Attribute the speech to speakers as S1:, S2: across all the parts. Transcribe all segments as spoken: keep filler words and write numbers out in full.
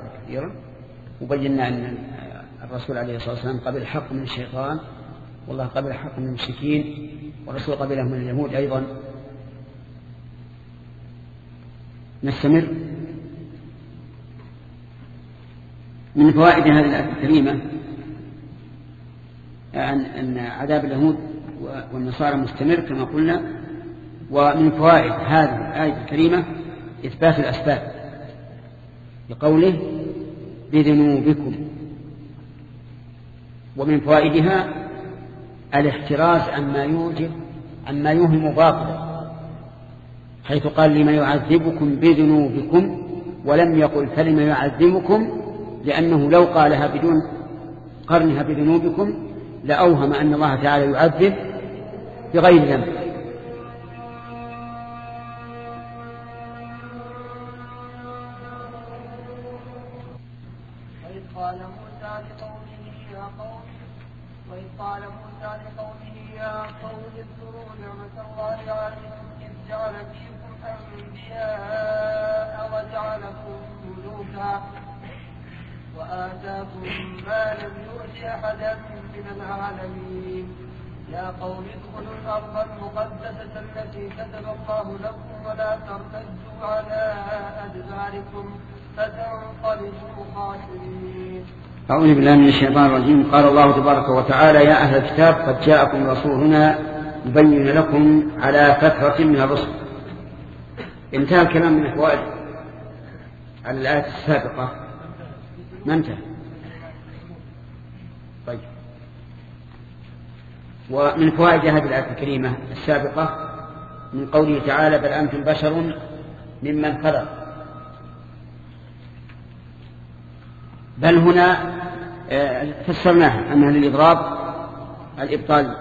S1: كثيرا، وبينا أن الرسول عليه الصلاة والسلام قبل الحق من الشيطان، والله قبل الحق من المشركين، والرسول قبله من اليهود أيضا. نستمر. من فوائد هذه الآية الكريمة أن عذاب اليهود والنصارى مستمر كما قلنا. ومن فوائد هذه الآية الكريمة إثبات الأسباب بقوله بذنوبكم. ومن فوائدها الاحتراز عما يوجب عما يوهم باطلا، حيث قال لما يعذبكم بذنوبكم ولم يقل فلما يعذبكم، لأنه لو قالها بدون قرنها بذنوبكم لأوهم أن الله تعالى يعذب بغير ذنب.
S2: وإذ قال موسى لقومه يا قوم اذكروا نعمة الله عليكم إذ جعل فيكم أنبياء وجعلكم ملوكا وآتاكم ما لم يؤت أحدا من العالمين يا قوم ادخلوا الأرض المقدسة التي كتب الله لكم ولا ترتدوا على أدباركم فتنقلبوا خاسرين.
S1: أعوذ بالله من الشيطان الرجيم. قال الله تبارك وتعالى يا أهل الكتاب قد جاءكم رسولنا يبين لكم على فترة من الرسل. انتهى الكلام من الفوائد على الآية السابقة. ما انتهى؟ طيب. ومن فوائد هذه الآية الكريمة السابقة من قوله تعالى بل أنتم بشر ممن خلق. بل هنا فسرناها أنها للإضراب الإبطال،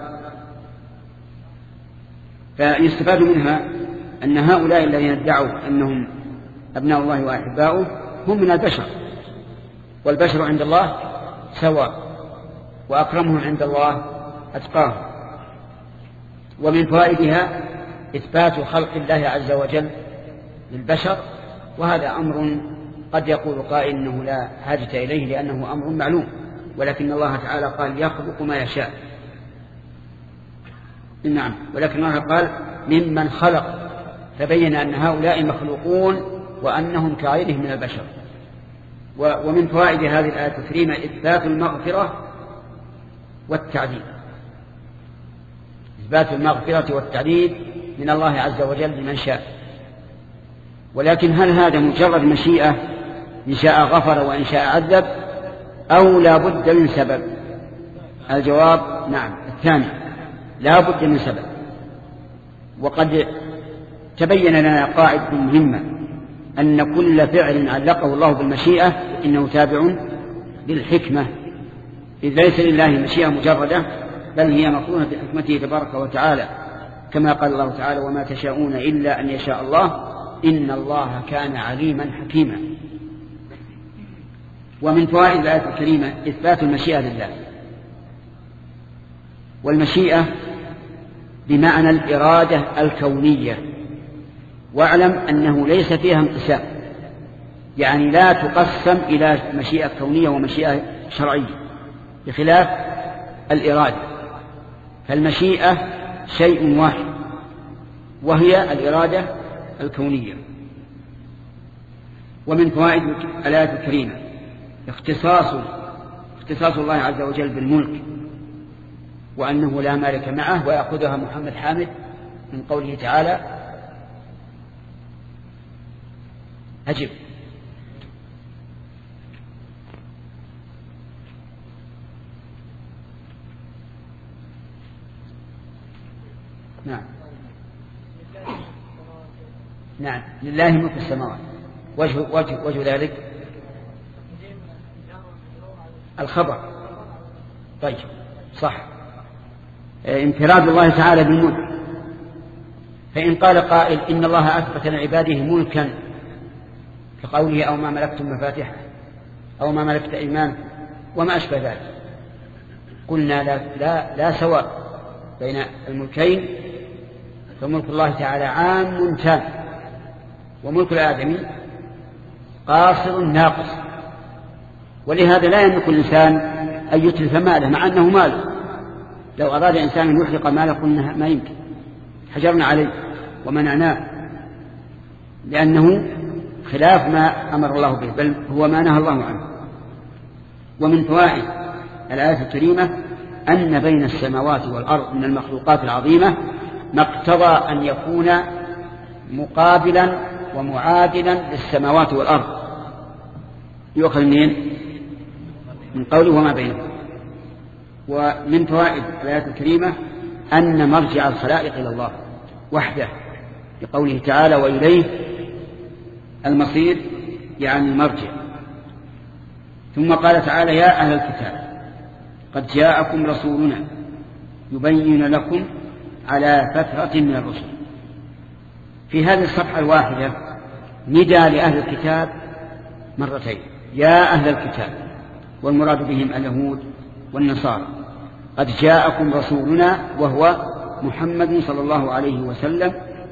S1: فيستفاد منها أن هؤلاء الذين ادعوا أنهم أبناء الله وأحباؤه هم من البشر، والبشر عند الله سواء، وأكرمهم عند الله أتقاهم. ومن فوائدها إثبات خلق الله عز وجل للبشر، وهذا أمر قد يقول قائل إنه لا حاجة إليه لأنه أمر معلوم، ولكن الله تعالى قال يخلق ما يشاء. نعم، ولكن الله قال ممن خلق، فبين أن هؤلاء مخلوقون وأنهم كغيرهم من البشر. ومن فوائد هذه الآية الكريمة إثبات المغفرة والتعذيب، إثبات المغفرة والتعذيب من الله عز وجل لمن شاء. ولكن هل هذا مجرد مشيئة إن شاء غفر وإن شاء عذب، أو لا بد من سبب؟ الجواب نعم، الثاني لا بد من سبب. وقد تبين لنا قاعدة مهمة أن كل فعل علقه الله بالمشيئة إنه تابع للحكمة، إذ ليس لله مشيئة مجردة بل هي مقرونة بحكمته تبارك وتعالى، كما قال الله تعالى وما تشاءون إلا أن يشاء الله إن الله كان عليما حكيما. ومن فوائد الآية الكريمة إثبات المشيئة لله، والمشيئة بمعنى الإرادة الكونية، واعلم أنه ليس فيها انقسام، يعني لا تقسم إلى مشيئة كونية ومشيئة شرعية بخلاف الإرادة، فالمشيئة شيء واحد وهي الإرادة الكونية. ومن فوائد الآية الكريمة اختصاص اختصاص الله عز وجل بالملك، وأنه لا مالك معه، ويأخذها محمد حامد من قوله تعالى أجب. نعم نعم لله ملك السماوات. وجه, وجه, وجه ذلك الخبر. طيب صح، انفراد الله تعالى بالملك. فإن قال قائل إن الله أثبت لعباده ملكا كقوله أو ما ملكتم مفاتحه أو ما ملكت أيمانكم وما أشبه ذلك، قلنا لا, لا, لا سواء بين الملكين، فملك الله تعالى عام تام، وملك الآدمي قاصر ناقص. ولهذا لا يملك الإنسان أن يتلف ماله مع أنه ماله. لو أراد إنسان أن يحرق ماله قلنا ما يمكن، حجرنا عليه ومنعناه، لأنه خلاف ما أمر الله به، بل هو ما نهى الله عنه. ومن فوائد الآية الكريمة أن بين السماوات والأرض من المخلوقات العظيمة ما اقتضى أن يكون مقابلا ومعادلا للسماوات والأرض. يؤخذ منين؟ من قوله وما بينهم. ومن فوائد الآية الكريمة أن مرجع الخلائق إلى الله وحده، لقوله تعالى وإليه المصير يعني المرجع. ثم قال تعالى يا أهل الكتاب قد جاءكم رسولنا يبين لكم على فترة من الرسل. في هذه الصفحة الواحدة ندى لأهل الكتاب مرتين، يا أهل الكتاب، والمراد بهم اليهود والنصارى. قد جاءكم رسولنا وهو محمد صلى الله عليه وسلم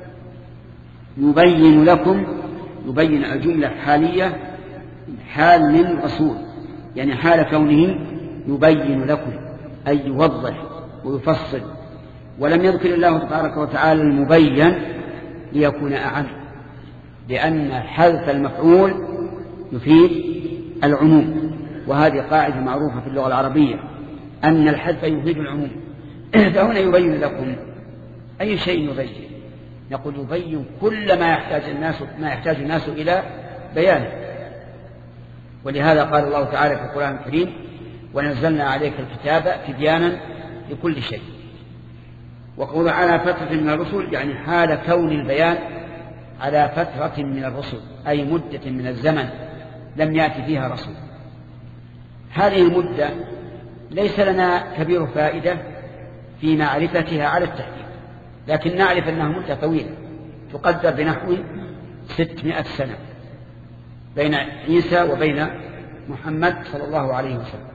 S1: يبين لكم، يبين الجملة حالية، حال من رسول، يعني حال كونه يبين لكم أي يوضح ويفصل. ولم يذكر الله تبارك وتعالى المبين ليكون أعم، لأن حذف المفعول يفيد العموم، وهذه قاعدة معروفة في اللغة العربية أن الحذف يفيد العموم. فهنا يبين لكم أي شيء يبين، نقول يبين كل ما يحتاج الناس ما يحتاج الناس إلى بيانه. ولهذا قال الله تعالى في القرآن الكريم ونزلنا عليك الكتاب تبيانا لكل شيء. وقول على فترة من الرسل يعني حال كون البيان على فترة من الرسل، أي مدة من الزمن لم يأتي فيها رسول. هذه المدة ليس لنا كبير فائدة في معرفتها على التحديد، لكن نعرف أنها مدة طويلة تقدر بنحو ستمائة سنة بين عيسى وبين محمد صلى الله عليه وسلم،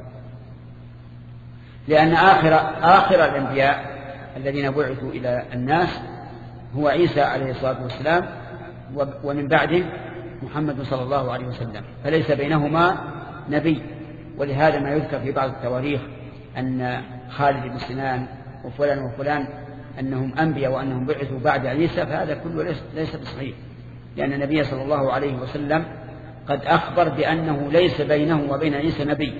S1: لأن آخر, آخر الأنبياء الذين بعثوا إلى الناس هو عيسى عليه الصلاة والسلام، ومن بعده محمد صلى الله عليه وسلم، فليس بينهما نبي. ولهذا ما يذكر في بعض التواريخ أن خالد بن سنان وفلان وفلان أنهم أنبياء وأنهم بعثوا بعد عيسى، فهذا كله ليس بصحيح، لأن النبي صلى الله عليه وسلم قد أخبر بأنه ليس بينه وبين عيسى نبي.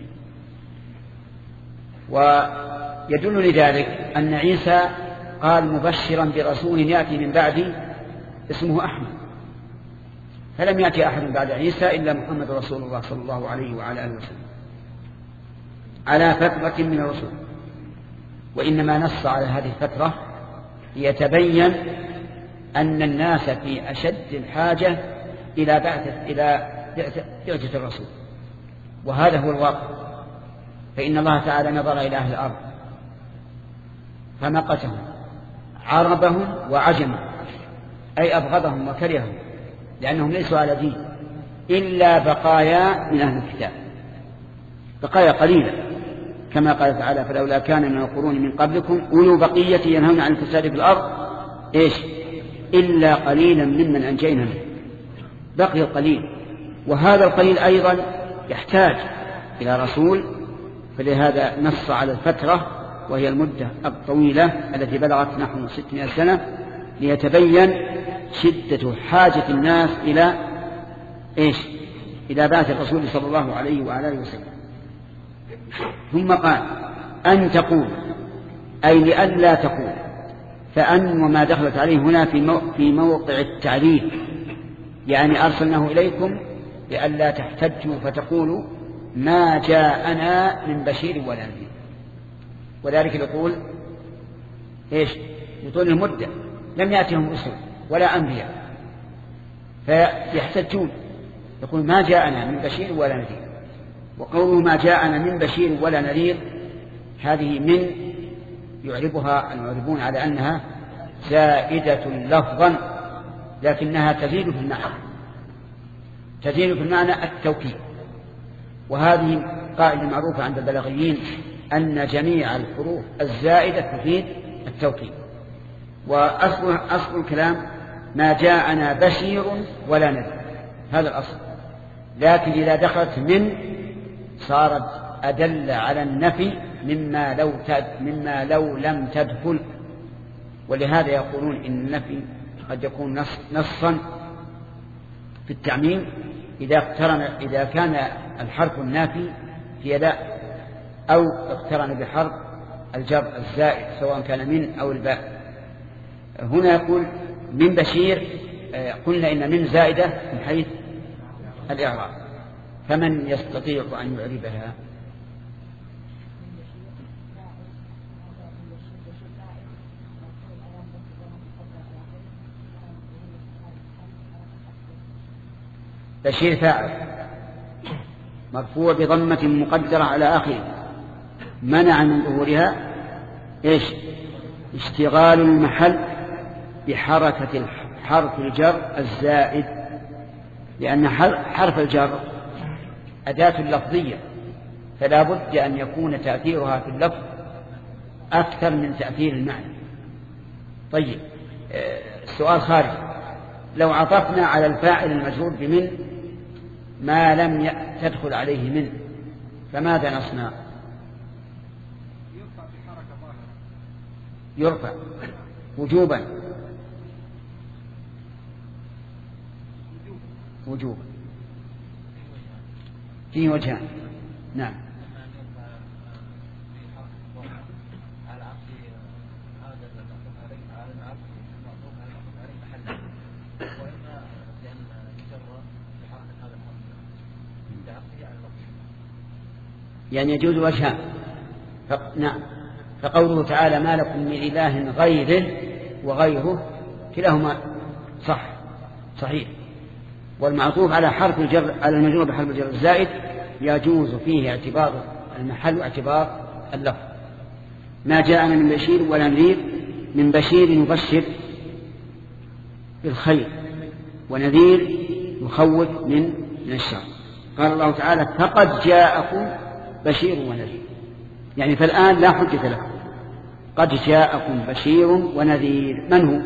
S1: ويدل لذلك أن عيسى قال مبشرا برسول يأتي من بعدي اسمه أحمد، فلم يأتي أحد بعد عيسى إلا محمد رسول الله صلى الله عليه وعلى آله وسلم على فترة من الرسل. وإنما نص على هذه الفترة ليتبين أن الناس في أشد الحاجة إلى بعثة إلى بعثة الرسول، وهذا هو الواقع. فإن الله تعالى نظر إلى أهل الأرض فمقتهم عربهم وعجمهم، أي أبغضهم وكرههم لأنهم ليسوا على دين إلا بقايا من أهل الكتاب، بقايا قليلة، كما قال تعالى فلولا كان من القرون من قبلكم أولو بقية ينهون عن الفساد في الأرض إيش إلا قليلا ممن أنجينا منه. بقي القليل، وهذا القليل أيضا يحتاج إلى رسول، فلهذا نص على الفترة وهي المدة الطويلة التي بلغت نحو ستمائة سنة ليتبين شدة حاجة الناس إلى إيش إلى بعث الرسول صلى الله عليه وعلى آله وسلم. ثم قال أن تقول أي لئلا تقول، فأن وما دخلت عليه هنا في في موقع التعليل، يعني أرسلناه إليكم لئلا تحتجوا فتقولوا ما جاءنا من بشير ولا نذير. وذلك يقول إيش يطول المدة لم يأتهم رسل ولا أنبياء، فيحتجون يقول ما جاءنا من بشير ولا نذير. وقوله ما جاءنا من بشير ولا نذير هذه من يعربها المعربون على أنها زائدة لفظا، لكنها تزيد في المعنى، تزيد في المعنى التوكيد. وهذه قاعدة معروفة عند البلاغيين أن جميع الحروف الزائدة تفيد التوكيد. وأصل أصل الكلام ما جاءنا بشير ولا نذير، هذا الأصل. لكن إذا دخلت من صارت أدل على النفي مما لو, مما لو لم تدخل. ولهذا يقولون إن النفي قد يكون نص نصا في التعميم إذا اقترن إذا كان الحرف النافي في لا أو اقترن بحرف الجر الزائد سواء كان من أو الباء. هنا يقول من بشير، قلنا إن من زائدة من حيث الإعراب، فمن يستطيع أن يعربها؟ بشير فاعل مرفوع بضمة مقدرة على آخره، منع من ظهورها إيش؟ اشتغال المحل بحركة حرف الجر الزائد، لأن حرف الجر أداة لفظية فلا بد أن يكون تأثيرها في اللفظ أكثر من تأثير المعنى. طيب السؤال خارج، لو عطفنا على الفاعل المجرور بمن ما لم تدخل عليه من فماذا نصنع؟
S2: يرفع بحركة ظاهرة.
S1: يرفع وجوبا وجوبا فيه وجهان. نعم. يعني يجوز وجهان. ف... نعم. فقوله تعالى ما لكم من إله غيره وغيره كلاهما صح صحيح، والمعطوف على حرف الجر على المجرور بحرف الجر الزائد يجوز فيه اعتبار المحل واعتبار اللفظ. ما جاءنا من بشير ولا نذير، من بشير يبشر بالخير ونذير يخوف من من الشر. قال الله تعالى فقد جاءكم بشير ونذير، يعني فالآن لا حجة له، قد جاءكم بشير ونذير. من هو؟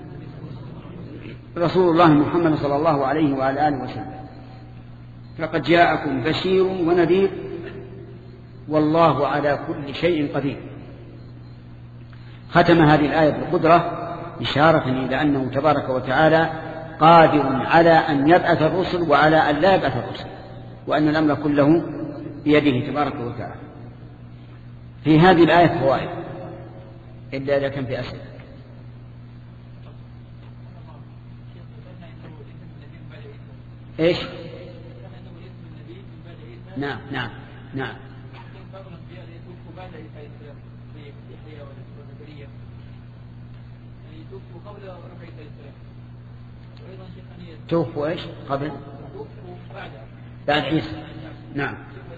S1: رسول الله محمد صلى الله عليه وعلى آله وسلم. فقد جاءكم بشير ونذير والله على كل شيء قدير. ختم هذه الآية بالقدرة إشارة إلى أنه تبارك وتعالى قادر على أن يبعث الرسل وعلى أن لا يبعث الرسل، وأن الأمر كله بيده تبارك وتعالى. في هذه الآية فوائد إلا إذا كان في أسئلة. إيش؟ نعم نعم نعم. توفوا إيش؟ قبل بعد عيسى. نعم.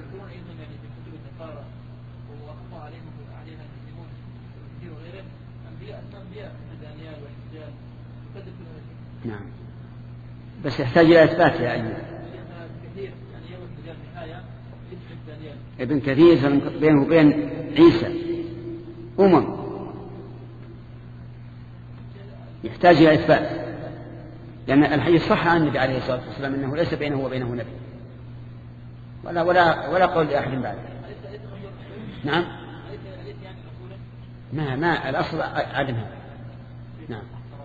S1: نعم بس يحتاج إلى إثبات يا أيها ابن كثير بينه وبين عيسى أمم، يحتاج إلى إثبات، لأن الحديث صح عن النبي عليه الصلاة والسلام أنه ليس بينه وبينه نبي ولا ولا ولا قول لأحد بعده. نعم ما ما الأصل عدمها. نعم.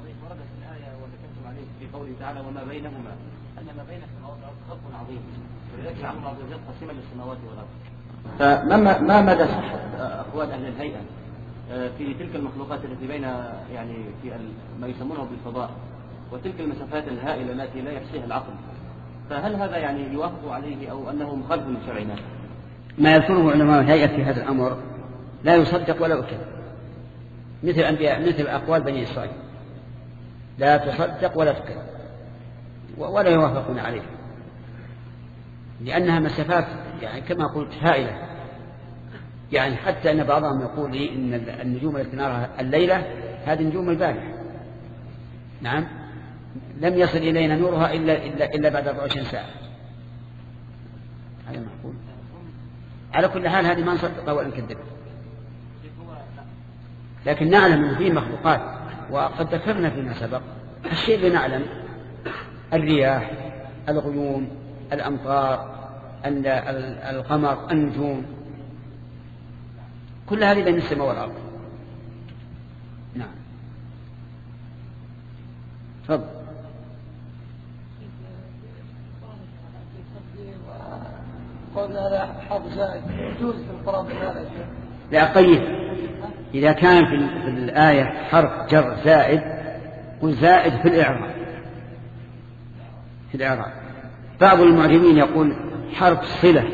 S3: قوله تعالى وما بينهما أن ما بين السماوات والأرض خلق عظيم، ولذلك جعل الله عز وجل قسما للسماوات والأرض. فما ما مدى صحة أقوال أهل الهيئة في تلك المخلوقات التي بين يعني في ما يسمونه بالفضاء وتلك المسافات الهائلة التي لا يحصيها العقل، فهل هذا يعني يوافق عليه أو أنه مخالف لشرعنا؟
S1: ما يذكره علماء الهيئة في هذا الأمر لا يصدق ولا يكذب، مثل أنبياء مثل أقوال بني إسرائيل لا تصدق ولا تكذب ولا يوافقون عليه، لأنها مسافات يعني كما قلت هائلة. يعني حتى أن بعضهم يقول لي إن النجوم التي نراها الليلة هذه نجوم البارحة. نعم لم يصل إلينا نورها إلا, إلا, إلا بعد أربع وعشرين ساعة. هذا معقول؟ على كل حال هذه ما نصدقها ولا نكذبها، لكن نعلم أن فيه مخلوقات، وقد ذكرنا فيما سبق الشيء اللي نعلم الرياح، الغيوم، الأمطار، القمر، النجوم، كل هذه بين السماء والأرض. نعم. تفضل.
S2: قلنا لا حرف زائد يجوز في القرآن بهذا.
S1: لا قيد، إذا كان في الآية حرف جر زائد قل زائد في الإعراب، في الإعراب. بعض المعجمين يقول حرف صلة،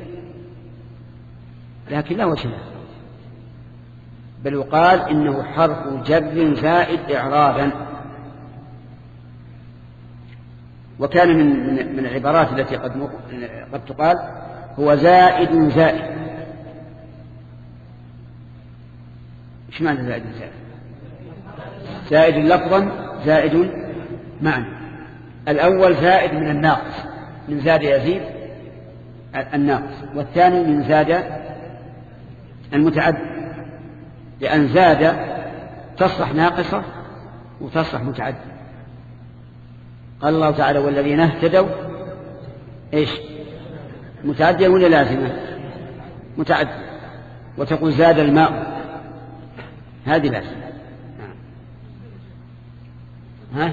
S1: لكن لا وجه له، بل يقال إنه حرف جر زائد إعرابا. وكان من من العبارات التي قد قد تقال هو زائد زائد. ايش معنى زائد زائد؟ زائد لفظا زائد معنى. الأول زائد من الناقص، من زاد يزيد الناقص، والثاني من زاد المتعدد، لأن زاد تصلح ناقصة وتصلح متعدد. قال الله تعالى والذين اهتدوا ايش؟ متعدية ولا لازمة؟ متعدد. وتقول زاد الماء، هذه لازمة. ها؟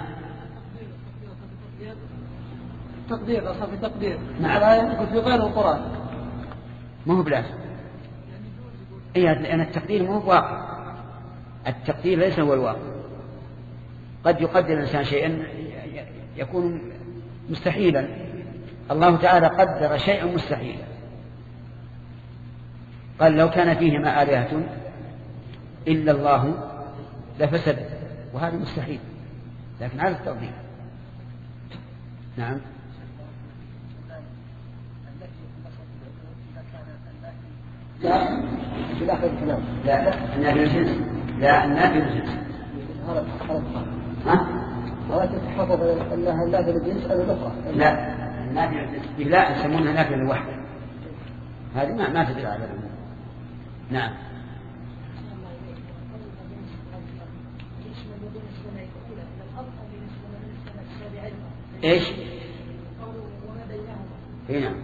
S2: تقدير، أصلا في تقدير.
S1: نعم.
S2: الآية تقول في غير القرآن.
S1: ما هو بلازم. إيه، لأن التقدير ما هو واقع. التقدير ليس هو الواقع. قد يقدر الإنسان شيئا يكون مستحيلا. الله تعالى قدر شيئا مستحيلا، قال لو كان فيهما آلهة إلا الله لفسد، وهذا مستحيل، لكن على التقدير. نعم.
S2: لا في آخر الكلام.
S1: لا لا النافي الجنس. لا النافي الجنس.
S2: هذا
S1: ها؟
S2: ولا تتحفظ أنها النافي الجنس أو الأخرى.
S1: لا النافي الجنس لا يسمونها نافي الوحدة، هذه ما ما تدل على العموم. نعم. ايش؟ هنا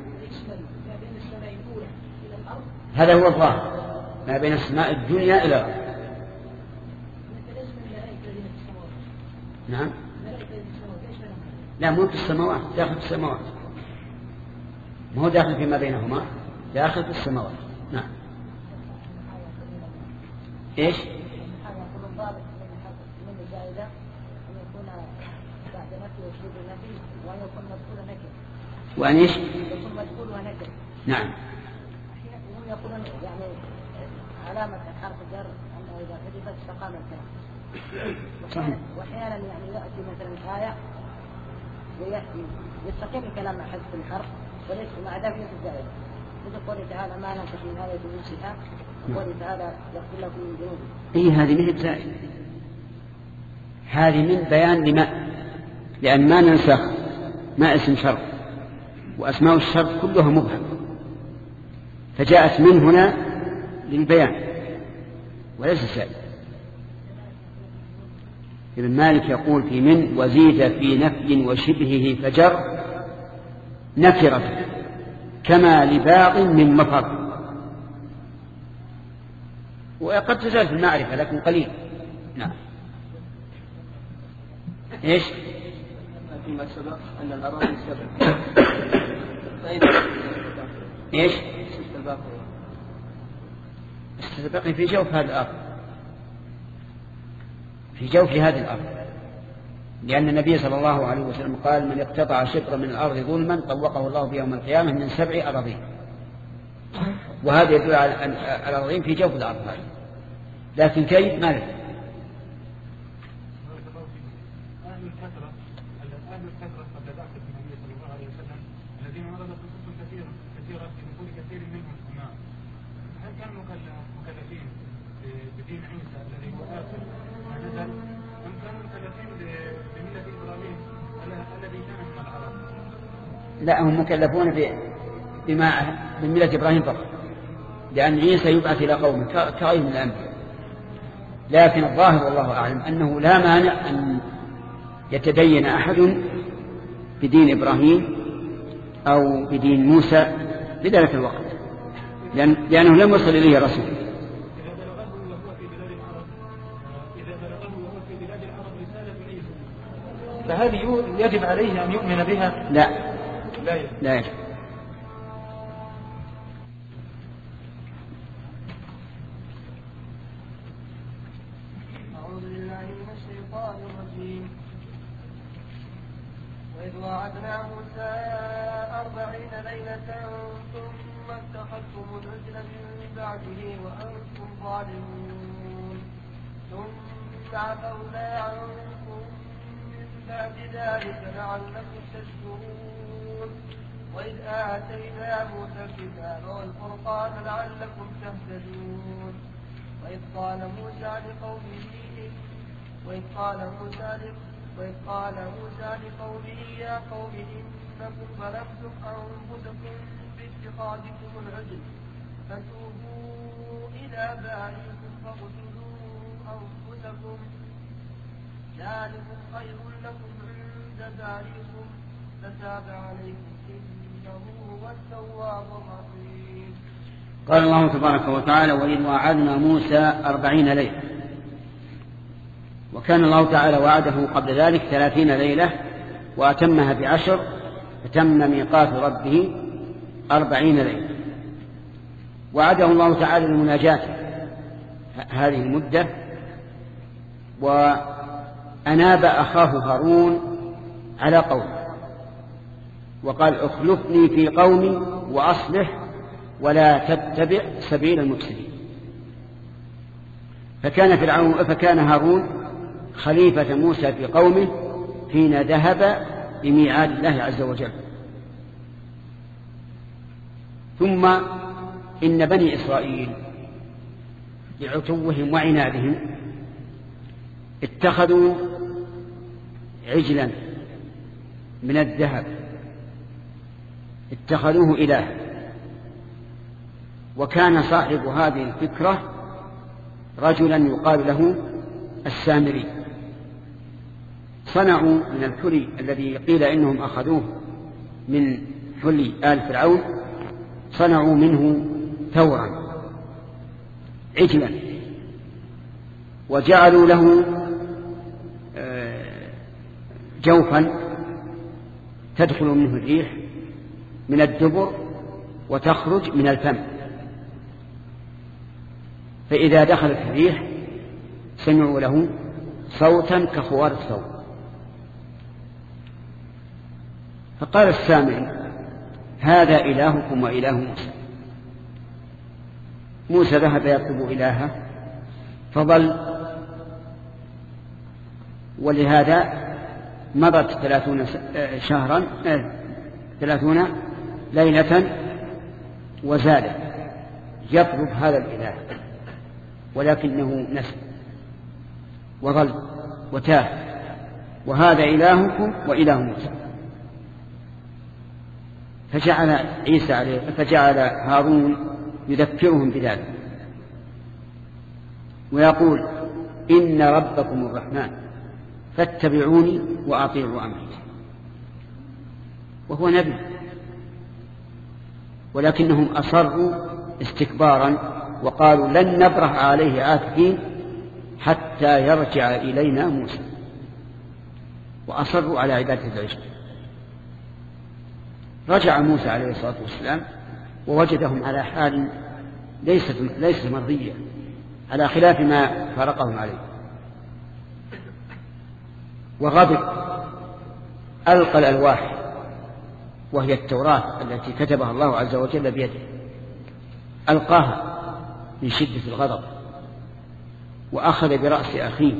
S1: هذا هو الظاهر، ما بين السماء الدنيا إلى الأرض. نعم. لا مو في السماوات، داخل في السماوات، ما هو داخل فيما بينهما، داخل في السماوات. نعم. ايش؟ وأن إيش؟ نعم.
S4: هم يقولون يعني علامة حرف الجر أنه إذا حذفت استقام الكلام. وأحيانا يعني يأتي مثلا آية ويأتي يستقيم الكلام مع حذف الحرف وليس مع دافع الزائد، مثل قوله تعالى ما ننسخ من آية ننسها، وقوله تعالى يغفر لكم من ذنوبكم.
S1: إيه هذه من الزائد، هذه من بيان لما، لأن ما ننسخ ما اسم شرط، وأسماء الشرط كلها مبهم، فجاءت من هنا للبيان وليس الزائد. ابن مالك يقول في من وزيد في نفي وشبهه فجر نكرة كما لباط من مفر. وقد تزال في المعرفة لكن قليل. نعم. ايش؟
S3: فيما سبق أن الأراضي سبق.
S1: ايش؟ استبقي في جوف هذه الأرض، في جوف هذه الأرض، لأن النبي صلى الله عليه وسلم قال من اقتطع شبرا من الأرض ظلما طوقه الله بيوم القيامة من سبع أراضين. وهذا يدل على أن الأراضين في جوف الأرض هذه، لكن كيف ما له. لا هم مكلفون بما بملة إبراهيم فقط، لأن عيسى يبعث إلى قومه كغير من الأنبياء. لكن الظاهر والله أعلم أنه لا مانع أن يتدين أحد بدين إبراهيم أو بدين موسى في ذلك الوقت، لأن لأنه لم يصل إليه رسول.
S3: فهذه يجب عليه أن يؤمن بها؟
S1: لا لا يجب.
S2: أعوذ بالله من الشيطان الرجيم. وإذ وعدنا موسى أربعين ليلة ثم اتخذتم العجل من بعده وأنتم ظالمون ثم عفونا عنكم بعد ذلك لعلكم تشكرون. وإذ آتينا موسى الكتاب والفرقان لعلكم تهتدون. وإذ قال موسى لقومه وإذ قال موسى وإذ قال موسى لقومه يا قوم إنكم ظلمتم أنفسكم باتخاذكم العجل فتوبوا إلى بارئكم فاقتلوا أنفسكم ذلكم خير لكم عند بارئكم فتاب عليكم إنه هو التواب الرحيم.
S1: قال الله تبارك وتعالى: وإذ وعدنا موسى أربعين ليلة. وكان الله تعالى وعده قبل ذلك ثلاثين ليلة وأتمها بعشر، فتم ميقات ربه أربعين ليلة. وعده الله تعالى المناجاة هذه المدة، وأناب أخاه هارون على قومه وقال: اخلفني في قومي وأصلح ولا تتبع سبيل المفسدين. فكان فرعون فكان هارون خليفة موسى في قومه حين ذهب بميعاد الله عز وجل. ثم إن بني إسرائيل بعتوهم وعنادهم اتخذوا عجلا من الذهب، اتخذوه إله. وكان صاحب هذه الفكرة رجلا يقال له السامري. صنعوا من الحلي الذي قيل إنهم أخذوه من حلي آل فرعون، صنعوا منه ثورا عجلا، وجعلوا له جوفا تدخل منه الريح من الدبر وتخرج من الفم، فإذا دخلت الريح سمعوا له صوتا كخوار الثور. فقال السامع: هذا إلهكم وإله موسى. موسى ذهب يطلب إلهه فضل، ولهذا مضت ثلاثون شهرا ثلاثون ليلة وزاد يطلب هذا الإله، ولكنه نسي وظل وتاه، وهذا إلهكم وإله موسى. فجعل عيسى عليه فجعل هارون يذكرهم بذلك ويقول: إن ربكم الرحمن فاتبعوني وأطيعوا أمري. وهو نبي، ولكنهم أصروا استكبارا وقالوا: لن نبرح عليه عاكفين حتى يرجع إلينا موسى، وأصروا على عبادة العجل. رجع موسى عليه الصلاة والسلام ووجدهم على حال ليست ليست مرضية، على خلاف ما فارقهم عليه، وغضب، ألقى الألواح وهي التوراة التي كتبها الله عز وجل بيده، ألقاها من شدة الغضب، وأخذ برأس أخيه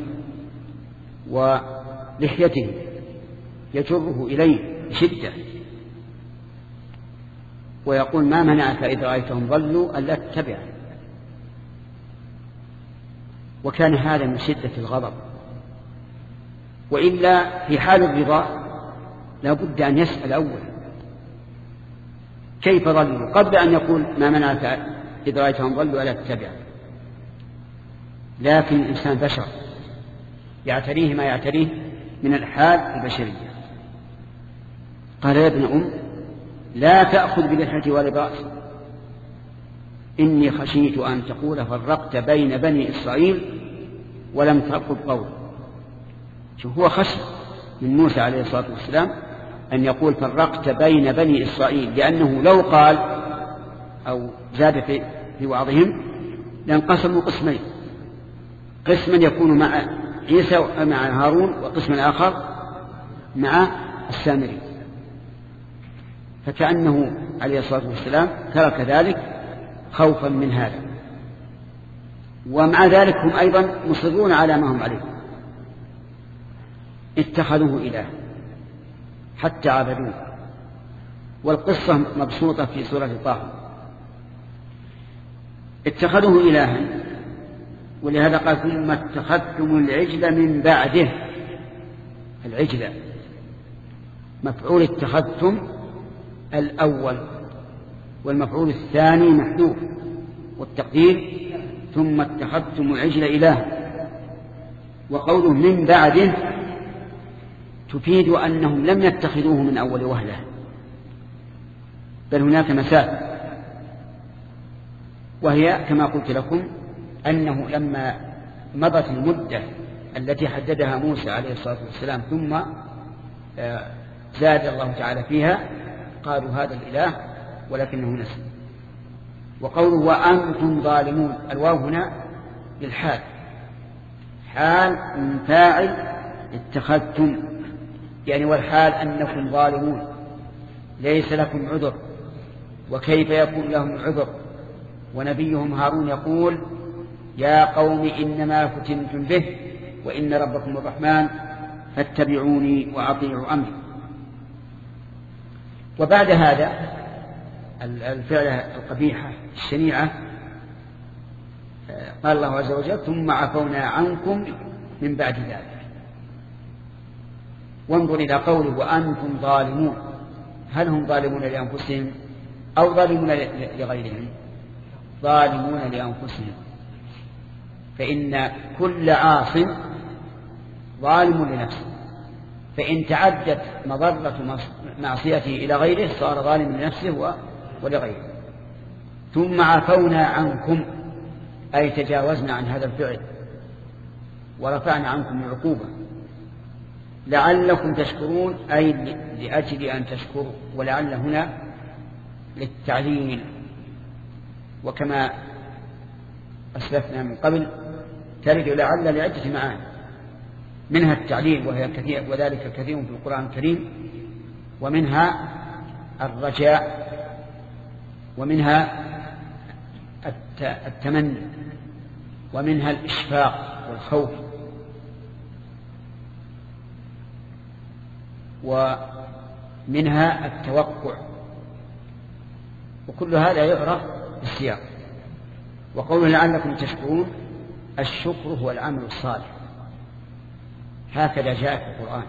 S1: ولحيته يجره إليه بشدة ويقول: ما منعك إذ رأيتهم ضلوا ألا تتبع. وكان هذا من شدة الغضب، وإلا في حال الرضا لا بد أن يسأل أول كيف ضلوا قبل أن يقول: ما منعك إذ رأيتهم ضلوا ألا تتبع. لكن الإنسان بشر يعتريه ما يعتريه من الحال البشرية. قال: يا ابن أم لا تأخذ بلحيتي ولا برأسي إني خشيت أن تقول فرقت بين بني إسرائيل ولم ترقب قول. شوف هو خشي من موسى عليه الصلاة والسلام أن يقول فرقت بين بني إسرائيل، لأنه لو قال أو زاد في, في وعظهم لانقسموا قسمين، قسما يكون مع عيسى ومع هارون وقسم آخر مع السامري، فكأنه عليه الصلاة والسلام ترك ذلك خوفا من هذا. ومع ذلك هم أيضا مصرون على ما هم عليه، اتخذوه إله حتى عبدوه. والقصة مبسوطة في سورة طه. اتخذوه إلها، ولهذا قال ثم اتخذتم العجل من بعده. العجل مفعول اتخذتم الأول، والمفعول الثاني محذوف، والتقدير ثم اتخذتم العجل إله. وقوله من بعده تفيد أنهم لم يتخذوه من أول وهلة، بل هناك مسافة، وهي كما قلت لكم أنه لما مضت المدة التي حددها موسى عليه الصلاة والسلام ثم زاد الله تعالى فيها قالوا هذا الإله ولكنه نسي. وقوله وأنتم ظالمون، الواو هنا للحال، حال من فاعل اتخذتم، يعني والحال أنكم ظالمون ليس لكم عذر، وكيف يكون لهم عذر ونبيهم هارون يقول يا قوم إنما فتنتم به وإن ربكم الرحمن فاتبعوني وأطيعوا أمري. وبعد هذا الفعلة القبيحة الشنيعة قال الله عز وجل ثم عفونا عنكم من بعد ذلك. وانظر إلى قوله وأنتم ظالمون، هل هم ظالمون لأنفسهم أو ظالمون لغيرهم؟ ظالمون لأنفسهم، فإن كل عاص ظالم لنفسه، فإن تعدت مضرة معصيته إلى غيره صار ظالم لنفسه ولغيره. ثم عفونا عنكم أي تجاوزنا عن هذا الفعل ورفعنا عنكم العقوبة لعلكم تشكرون، أي لأجل أن تشكروا، ولعل هنا للتعليل، وكما أسلفنا من قبل ترد لعل لعدة معاني، منها التعليل وهي كثير وذلك كثير في القرآن الكريم، ومنها الرجاء، ومنها التمني، ومنها الإشفاق والخوف، ومنها التوقع، وكل هذا يعرف بالسياق. وقوله لعلكم تشكرون، الشكر هو العمل الصالح، هكذا جاء في القرآن.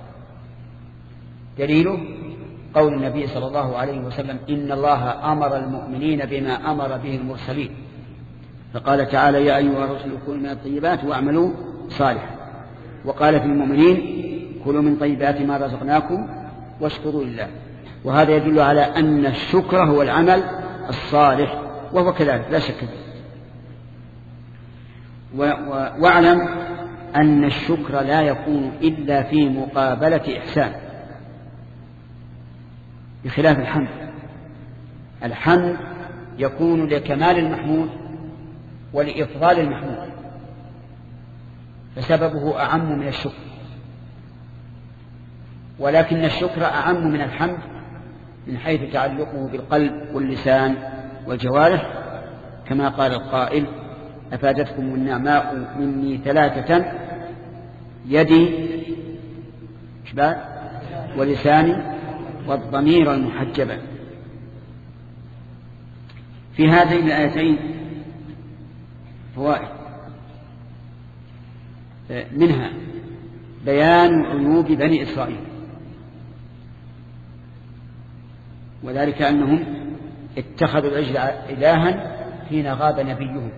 S1: دليله قول النبي صلى الله عليه وسلم إن الله أمر المؤمنين بما أمر به المرسلين، فقال تعالى يا أيها الرسل كلوا من الطيبات واعملوا صالحا، وقال في المؤمنين كلوا من طيبات ما رزقناكم واشكروا لله. وهذا يدل على أن الشكر هو العمل الصالح، وهو كذلك لا شك فيه. واعلم أن الشكر لا يكون إلا في مقابلة إحسان، بخلاف الحمد. الحمد يكون لكمال المحمود ولإفضال المحمود، فسببه أعم من الشكر، ولكن الشكر أعم من الحمد من حيث تعلقه بالقلب واللسان والجوارح، كما قال القائل أفادتكم النعماء مني ثلاثة يدي ولساني والضمير المحجبة. في هذين الآيتين فوائد، منها بيان عيوب بني إسرائيل، وذلك أنهم اتخذوا العجل إلها حين غاب نبيهم.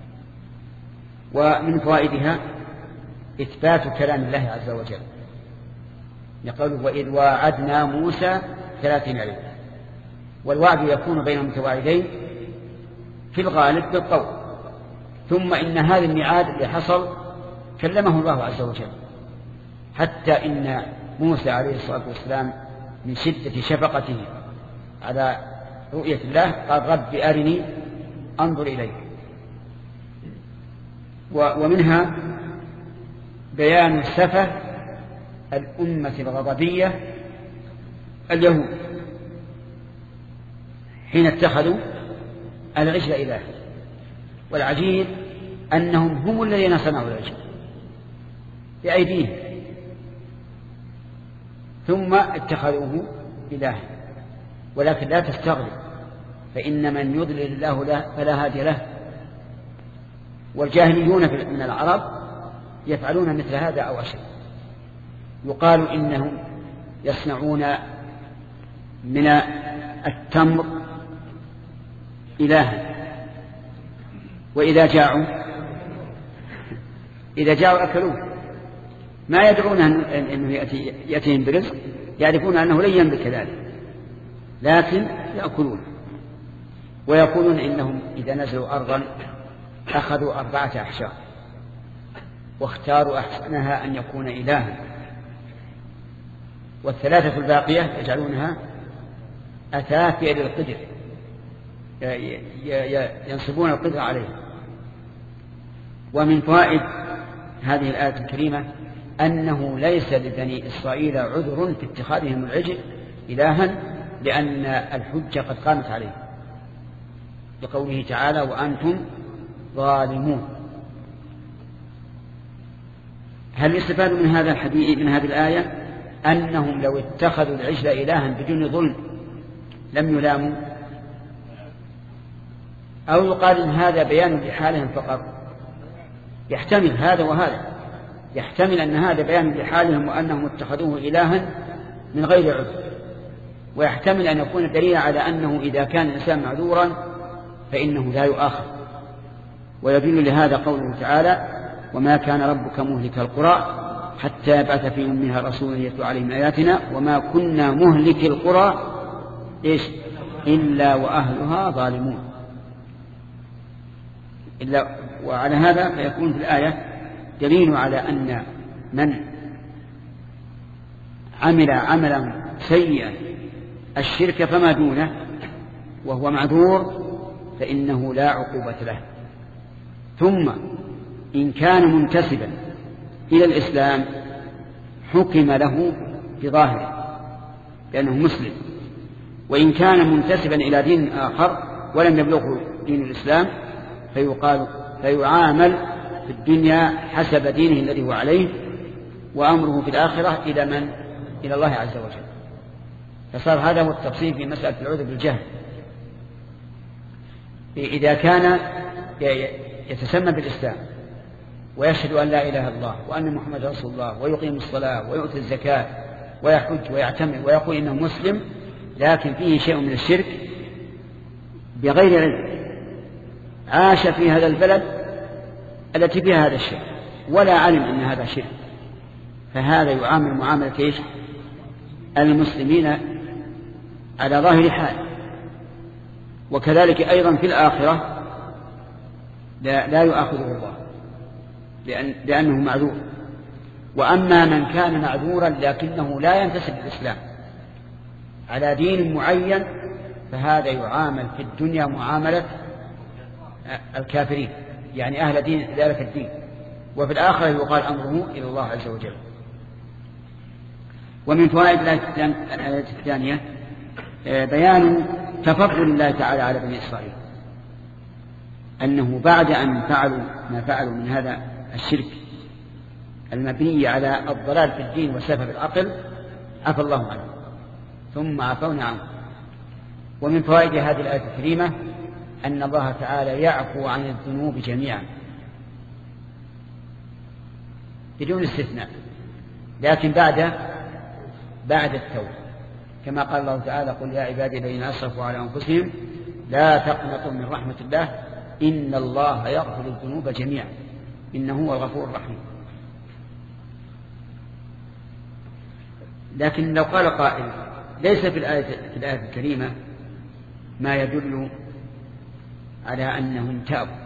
S1: ومن فوائدها إثبات كلام الله عز وجل، يقول وإذ واعدنا موسى ثلاثين ليلة، والوعد يكون بين المتواعدين في الغالب بالقول. ثم إن هذا الميعاد اللي حصل كلمه الله عز وجل، حتى إن موسى عليه الصلاة والسلام من شدة شفقته على رؤية الله قال رب أرني أنظر إليك. ومنها بيان سفه الأمة الغضبية اليهود حين اتخذوا العجل إله، والعجيب أنهم هم الذين صنعوا العجل بأيديهم ثم اتخذوه إله. ولكن لا تستغرب، فإن من يضلل الله له فلا هادي له. والجاهليون من العرب يفعلون مثل هذا أو أشد. يقال إنهم يصنعون من التمر إلها، وإذا جاعوا إذا جاعوا أكلوه، ما يدعون أنه يأتي يأتيهم برزق، يعرفون أنه لن يملك ذلك، لكن يأكلون. ويقولون إنهم إذا نزلوا أرضا أخذوا أربعة أحجار واختاروا أحسنها أن يكون إلها، والثلاثة الباقية يجعلونها أثافئ للقدر، ينصبون القدر عليه. ومن فوائد هذه الآية الكريمة أنه ليس لبني إسرائيل عذر في اتخاذهم العجل إلها، لأن الحجة قد قامت عليه لقوله تعالى وأنتم ظالمون. هل يستفاد من هذا الحديث من هذه الآية أنهم لو اتخذوا العجل إلها بدون ظلم لم يلاموا؟ أو يقال إن هذا بيان لحالهم فقط؟ يحتمل هذا وهذا، يحتمل أن هذا بيان لحالهم وأنهم اتخذوه إلها من غير عذر، ويحتمل أن يكون دليلا على أنه إذا كان الإنسان معذورا فإنه لا يؤاخذ. ويدل لهذا قوله تعالى وما كان ربك مهلك القرى حتى يبعث في أمها رسولا يتلو عليهم آياتنا وما كنا مهلك القرى إيش إلا وأهلها ظالمون. إلا وعلى هذا فيكون في الآية دليل على أن من عمل عملا سيئا الشرك فما دونه وهو معذور فإنه لا عقوبة له. ثم إن كان منتسبا إلى الإسلام حكم له بظاهره لأنه مسلم، وإن كان منتسبا إلى دين آخر ولم يبلغه دين الإسلام فيقال فيعامل في الدنيا حسب دينه الذي هو عليه، وأمره في الآخرة إلى من؟ إلى الله عز وجل. فصار هذا هو التفصيل في مسألة العذر بالجهل. إذا كان يتسمى بالإسلام ويشهد أن لا إله إلا الله وأن محمد رسول الله ويقيم الصلاة ويؤتي الزكاة ويحج ويعتمر ويقول إنه مسلم، لكن فيه شيء من الشرك بغير علم، عاش في هذا البلد التي فيها هذا الشرك ولا علم أن هذا شرك، فهذا يعامل معاملة إيش؟ المسلمين على ظاهر حال. وكذلك أيضا في الآخرة لا, لا يؤاخذه الله لأن لأنه معذور. وأما من كان معذورا لكنه لا ينتسب للإسلام على دين معين فهذا يعامل في الدنيا معاملة الكافرين، يعني أهل دين ذلك الدين، وفي الآخرة يقال أمره إلى الله عز وجل. ومن فوائد الآية الثانية بيان تفضل الله تعالى على بني إسرائيل، أنه بعد أن فعلوا ما فعلوا من هذا الشرك المبني على الضلال في الدين وسفه العقل عفى الله عنه ثم عفونا عنه. ومن فوائد هذه الآية الكريمة أن الله تعالى يعفو عن الذنوب جميعا بدون استثناء، لكن بعد بعد التوبة، كما قال الله تعالى قل يا عبادي الذين أسرفوا على أنفسهم لا تقنطوا من رحمة الله إن الله يغفر الذنوب جميعا إنه هو الغفور الرحيم. لكن لو قال قائل ليس في الآية, في الآية الكريمة ما يدل على أنهم تابوا،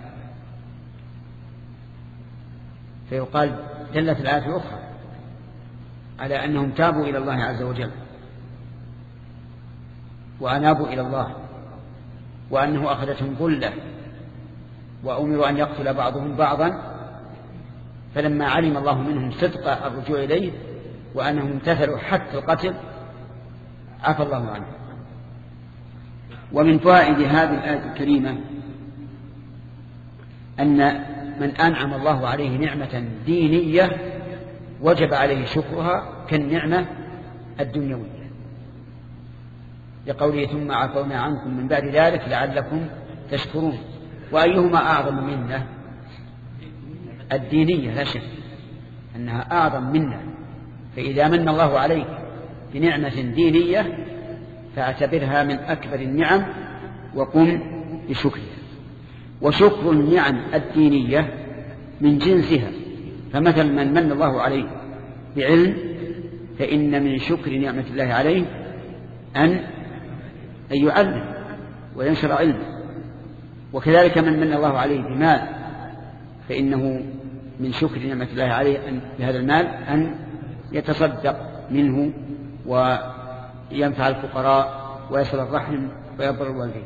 S1: فيقال دلت الآية الأخرى على أنهم تابوا إلى الله عز وجل وأنابوا إلى الله، وأنه أخذتهم ظلة وأمروا أن يقتل بعضهم بعضا، فلما علم الله منهم صدق الرجوع إليه وأنهم امتثلوا حتى القتل عفى الله عنه. ومن فوائد هذه الآية الكريمة أن من أنعم الله عليه نعمة دينية وجب عليه شكرها كالنعمة الدنيوية، لقوله ثم عفونا عنكم من بعد ذلك لعلكم تشكرون. وأيهما أعظم منه؟ الدينية لا شك أنها أعظم منه، فإذا من الله عليك بنعمة دينية فاعتبرها من أكبر النعم وقم بشكرها. وشكر النعم الدينية من جنسها، فمثل من من الله عليه بعلم فإن من شكر نعمة الله عليه أن أن يعلم وينشر علمه، وكذلك من من الله عليه بمال فإنه من شكر نعمة الله عليه أن بهذا المال أن يتصدق منه وينفع الفقراء ويصل الرحم ويبر الوالدين.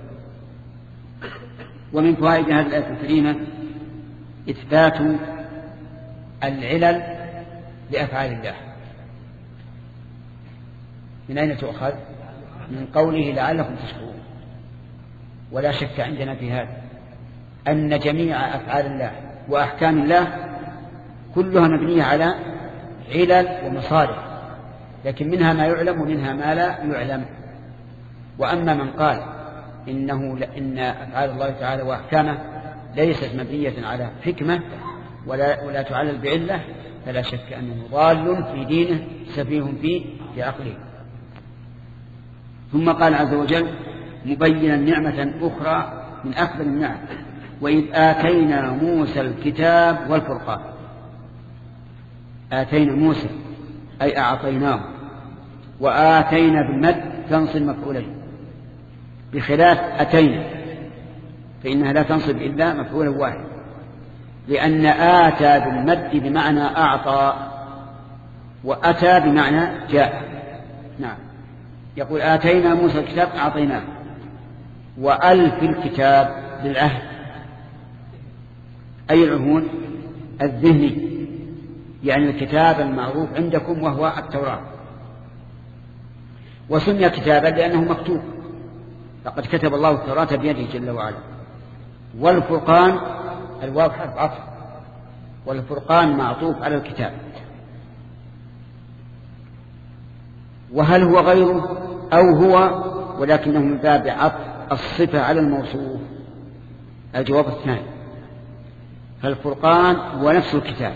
S1: ومن فوائد هذه الآية الكريمة إثبات العلل لأفعال الله. من أين تؤخذ؟ من قوله لعلكم تشكرون. ولا شك عندنا في هذا أن جميع أفعال الله وأحكام الله كلها مبنية على علل ومصالح، لكن منها ما يعلم ومنها ما لا يعلم. وأما من قال إنه إن أفعال الله تعالى وأحكامه ليست مبنية على حكمة ولا, ولا تعلل بعلة فلا شك أنه ضال في دينه سفيه فيه في عقله. ثم قال عز وجل مبينا نعمة أخرى من أكبر النعم وإذ آتينا موسى الكتاب والفرقان. آتينا موسى أي أعطيناه، وآتينا بالمد تنصب مفعولين بخلاف أتينا فإنها لا تنصب إلا مفعولا واحد، لأن آتى بالمد بمعنى أعطى وأتى بمعنى جاء. نعم يقول آتينا موسى الكتاب أعطيناه، وألف الكتاب للعهد أي العهود الذهني، يعني الكتاب المعروف عندكم وهو التوراة. وسمي كتابا لأنه مكتوب، فقد كتب الله التوراة بيده جل وعلا. والفرقان الواو حرف عطف، والفرقان معطوف على الكتاب. وهل هو غيره أو هو ولكنه من باب عطف الصفة على الموصوف؟ الجواب الثاني، فالفرقان هو نفس الكتاب،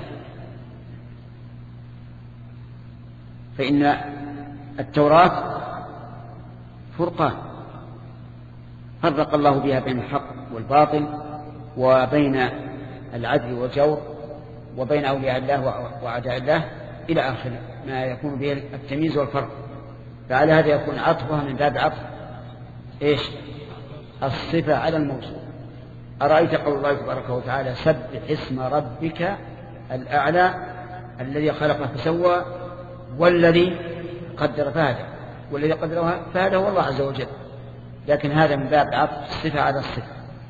S1: فإن التوراة فرقان فرق الله بها بين الحق والباطل وبين العدل والجور وبين أولياء الله وأعداء الله إلى آخر ما يكون به التمييز والفرق. فعلى هذا يكون عطفها من باب عطف إيش؟ الصفة على الموصوف. أرأيت قول الله تبارك وتعالى سبح اسم ربك الأعلى الذي خلق فسوى والذي قدر فهدى، والذي قدر فهدى هو الله عز وجل، لكن هذا من باب عطف الصفة على الصفة.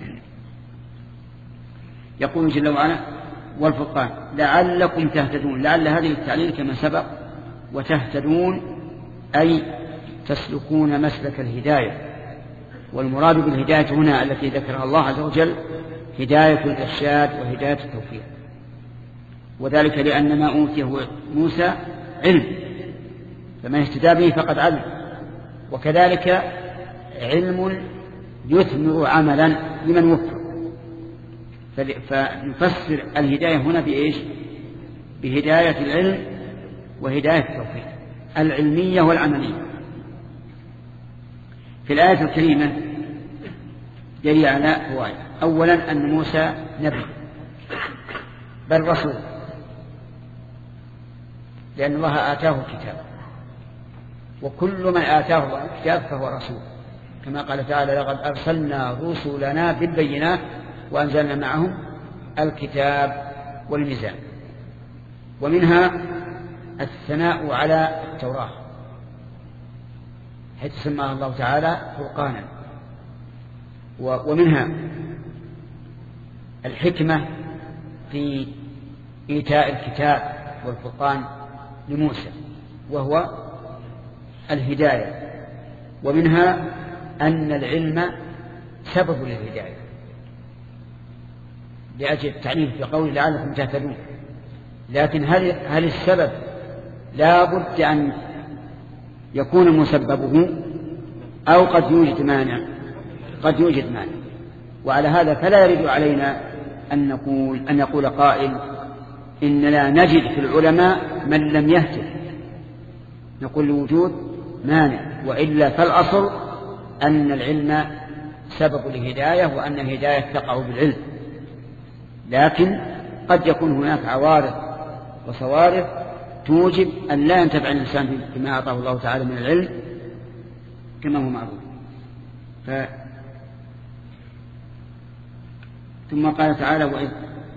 S1: يقول جل وعلا والفرقان لعلكم تهتدون. لعل هذه التعليل كما سبق، وتهتدون أي تسلكون مسلك الهداية. والمراد بالهداية هنا التي ذكرها الله عز وجل هداية الإرشاد وهداية التوفيق، وذلك لأن ما أوتيه موسى علم، فمن اهتدى به فقد علم، وكذلك علم يثمر عملا لمن وفق. فنفسر الهداية هنا بإيش؟ بهداية العلم وهداية التوفيق العلمية والعملية. في الآية الكريمة دليل على فوائد. أولا أن موسى نبي بل رسول، لأن الله آتاه الكتاب، وكل من آتاه الله الكتاب فهو رسول كما قال تعالى لقد أرسلنا رسلنا بالبينات وأنزلنا معهم الكتاب والميزان. ومنها الثناء على التوراة حيث سماها الله تعالى فرقانا. ومنها الحكمة في إيتاء الكتاب والفرقان لموسى وهو الهداية. ومنها أن العلم سبب للهداية لأجل التعليم في قول لعلكم تهتدون. لكن هل, هل السبب لا بد أن يكون مسببه أو قد يوجد مانع؟ قد يوجد مانع. وعلى هذا فلا يرد علينا أن نقول أن يقول قائل إننا نجد في العلماء من لم يهتد. نقول لوجود مانع، وإلا فالأصل أن العلم سبب الهداية وأن الهداية تقع بالعلم. لكن قد يكون هناك عوارض وصوارف توجب أن لا ينتفع الإنسان بما أعطاه الله تعالى من العلم كما هو معروف. ف... ثم قال تعالى وإذ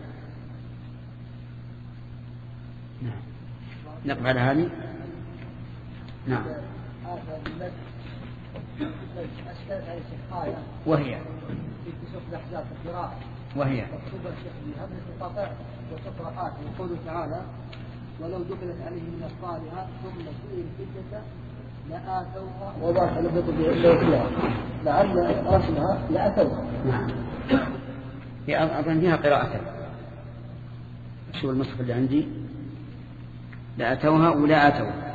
S1: نعم نقف على هذه. نعم وهي
S2: في كسوف الأحزاب القراءة
S1: وهي
S2: مكتوب الشيخ بهذه القطع وتقرأات. يقول تعالى ولو دخلت عليه من أبطالها ثم سئل الفتنة لآتوها وضاح لبطل بإخلاصها لعل رسمها لأتوها.
S1: نعم هي أظن فيها قراءة. شو المصحف اللي عندي؟ لأتوها ولا أتوها.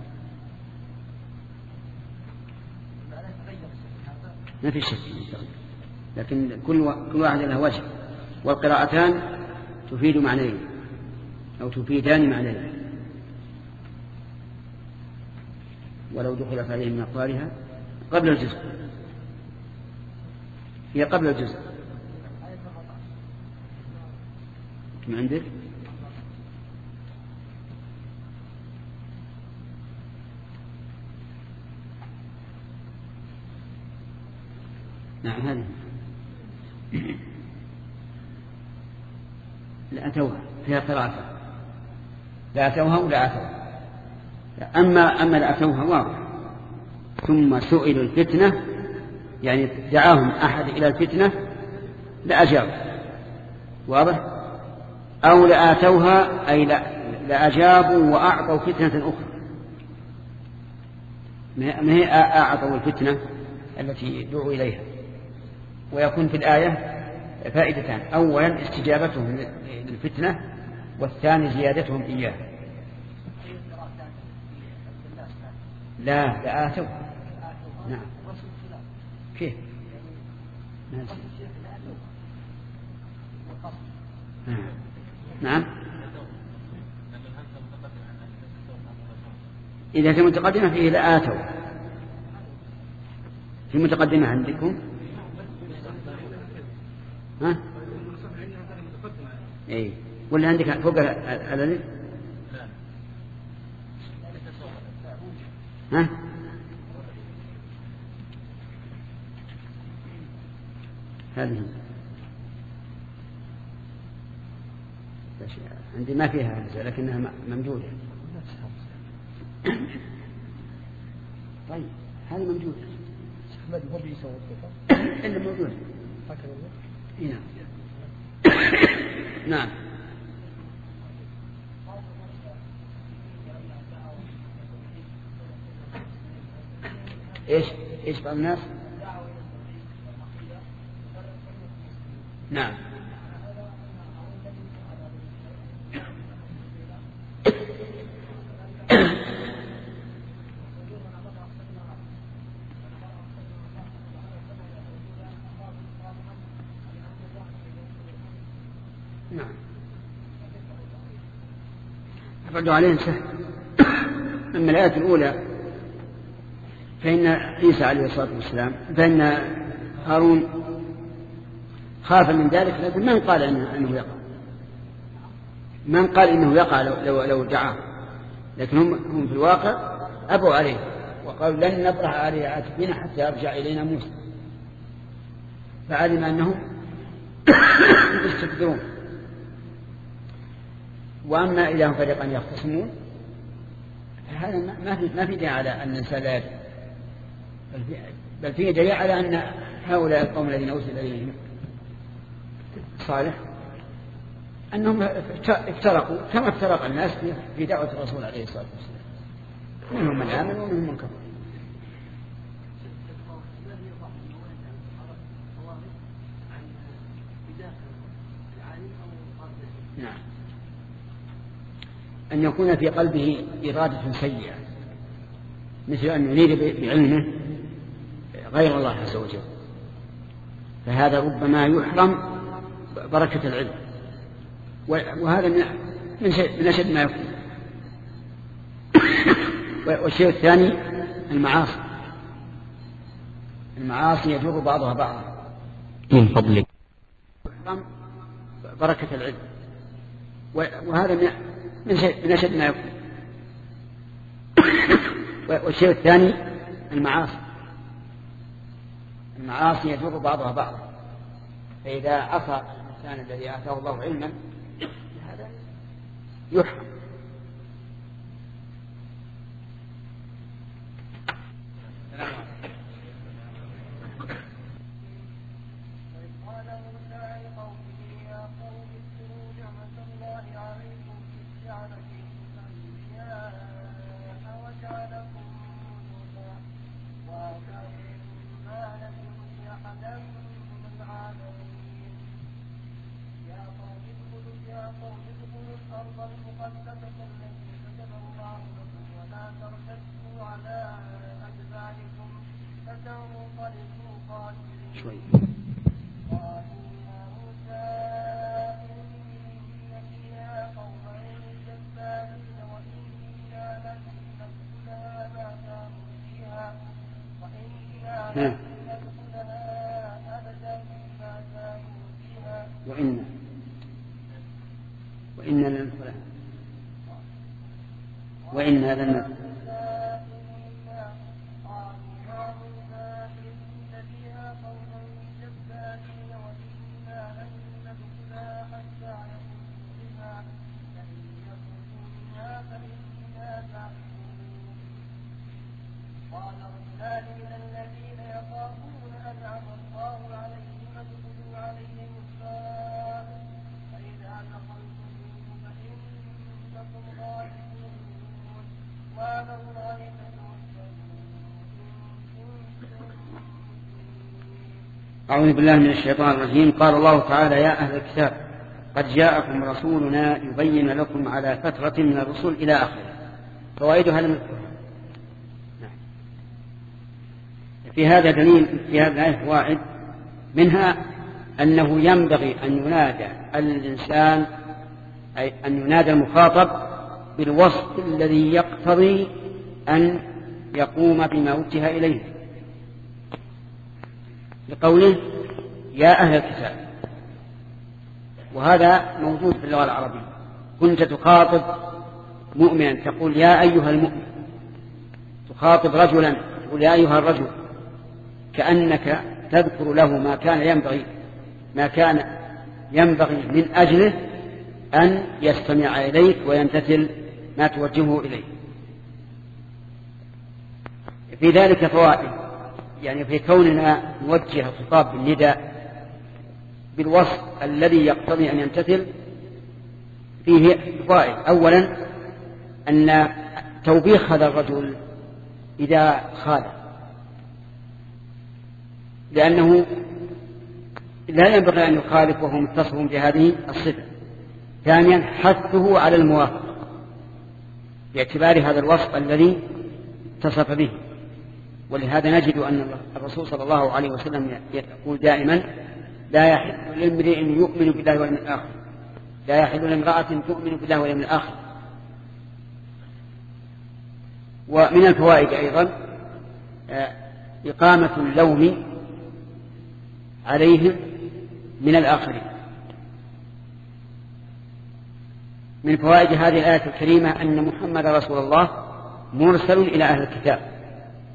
S1: ما في شك، لكن كل كل واحد له وجه، والقراءتان تفيد معنيين أو تفيدان معنيين. ولو دخلت عليه من أقطارها قبل الجزء، هي قبل الجزء. كم عندك؟ نعم هذه لأتوها فيها قراءة لأتوها ولا أتوها. أما أما لأتوها واضح. ثم سئلوا الفتنة يعني دعاهم أحد إلى الفتنة لأجابوا واضح. أو لآتوها أي لأجابوا وأعطوا فتنة أخرى. ما هي أعطوا الفتنة التي دعوا إليها. ويكون في الآية فائدتان: أولا استجابتهم للفتنة، والثاني زيادتهم إياه. لا لآتوا. نعم كيف؟ نعم إذا في متقدمة فيه لآتوا. في متقدمة عندكم ها؟ إيه ولا عندك فوق الألف؟ ها؟ هذه عندي ما فيها همزة لكنها ممدودة. طيب هذه ممدودة.
S2: أحمد هو بيسوي
S1: إلا موجودة. نعم نعم ايش ايش بعض الناس نعم نعم أفردوا عليهم سهل. أما الآية الأولى فإن عيسى عليه الصلاة والسلام فإن هارون خاف من ذلك، لكن من قال إنه, إنه يقع من قال إنه يقع لو, لو, لو دعاه، لكن هم, هم في الواقع أبوا عليه وقالوا لن نبرح عليه عاكفين حتى يرجع إلينا موسى، فعلم أنهم يستكبرون. وأما إذا هم فريقا يختصمون هذا ما في ما في دليل على أن الإنسان لا يدري، بل فيه دليل على أن هؤلاء القوم الذين أرسل إليهم صالح أنهم افترقوا كما افترق الناس في دعوة الرسول عليه الصلاة والسلام، منهم من آمن ومنهم من كفر. نعم، أن يكون في قلبه إرادة سيئة، مثل أن يريد بعلمه غير الله عز وجل، فهذا ربما يحرم بركة العلم، وهذا من من أشد ما يكون. والشيء الثاني المعاصي، المعاصي يجر بعضها بعضا
S3: من فضلك،
S1: يحرم بركة العلم، وهذا من من أشد ما يكون. والشيء الثاني المعاصي، المعاصي يجر بعضها بعضا، فإذا عصى الإنسان الذي آتاه الله علما هذا يحرم. شوي. ها. وإن وإن لندخلها وإن لن أعوذ بالله من الشيطان الرجيم. قال الله تعالى: يا أهل الكتاب قد جاءكم رسولنا يبين لكم على فترة من الرسل إلى آخره. فوائدها لم نذكرها. في هذا دليل، في هذه الآية فوائد، منها أنه ينبغي أن ينادى الإنسان، أي أن ينادى المخاطب بالوصف الذي يقتضي أن يقوم بما وجه إليه، لقوله يا أهل الكتاب، وهذا موجود في اللغة العربية. كنت تخاطب مؤمنا تقول يا أيها المؤمن، تخاطب رجلا تقول يا أيها الرجل، كأنك تذكر له ما كان ينبغي ما كان ينبغي من أجله أن يستمع إليك ويمتثل ما توجهه إليه. في ذلك فوائد، يعني في كوننا نوجه الخطاب بالنداء بالوصف الذي يقتضي أن يمتثل فيه فوائد. أولا أن توبيخ هذا الرجل إذا خالف، لأنه لا ينبغي أن يخالف وهو متصف بهذه الصفة. ثانيا حثه على الموافقة باعتبار هذا الوصف الذي اتصف به. ولهذا نجد أن الرسول صلى الله عليه وسلم يقول دائما: لا يحل لامرئ يؤمن بالله واليوم الآخر، لا يحل لامرأة تؤمن بالله واليوم الآخر. ومن الفوائد أيضا إقامة اللوم عليهم من الآخرين. من فوائد هذه الآية الكريمة أن محمد رسول الله مرسل إلى أهل الكتاب،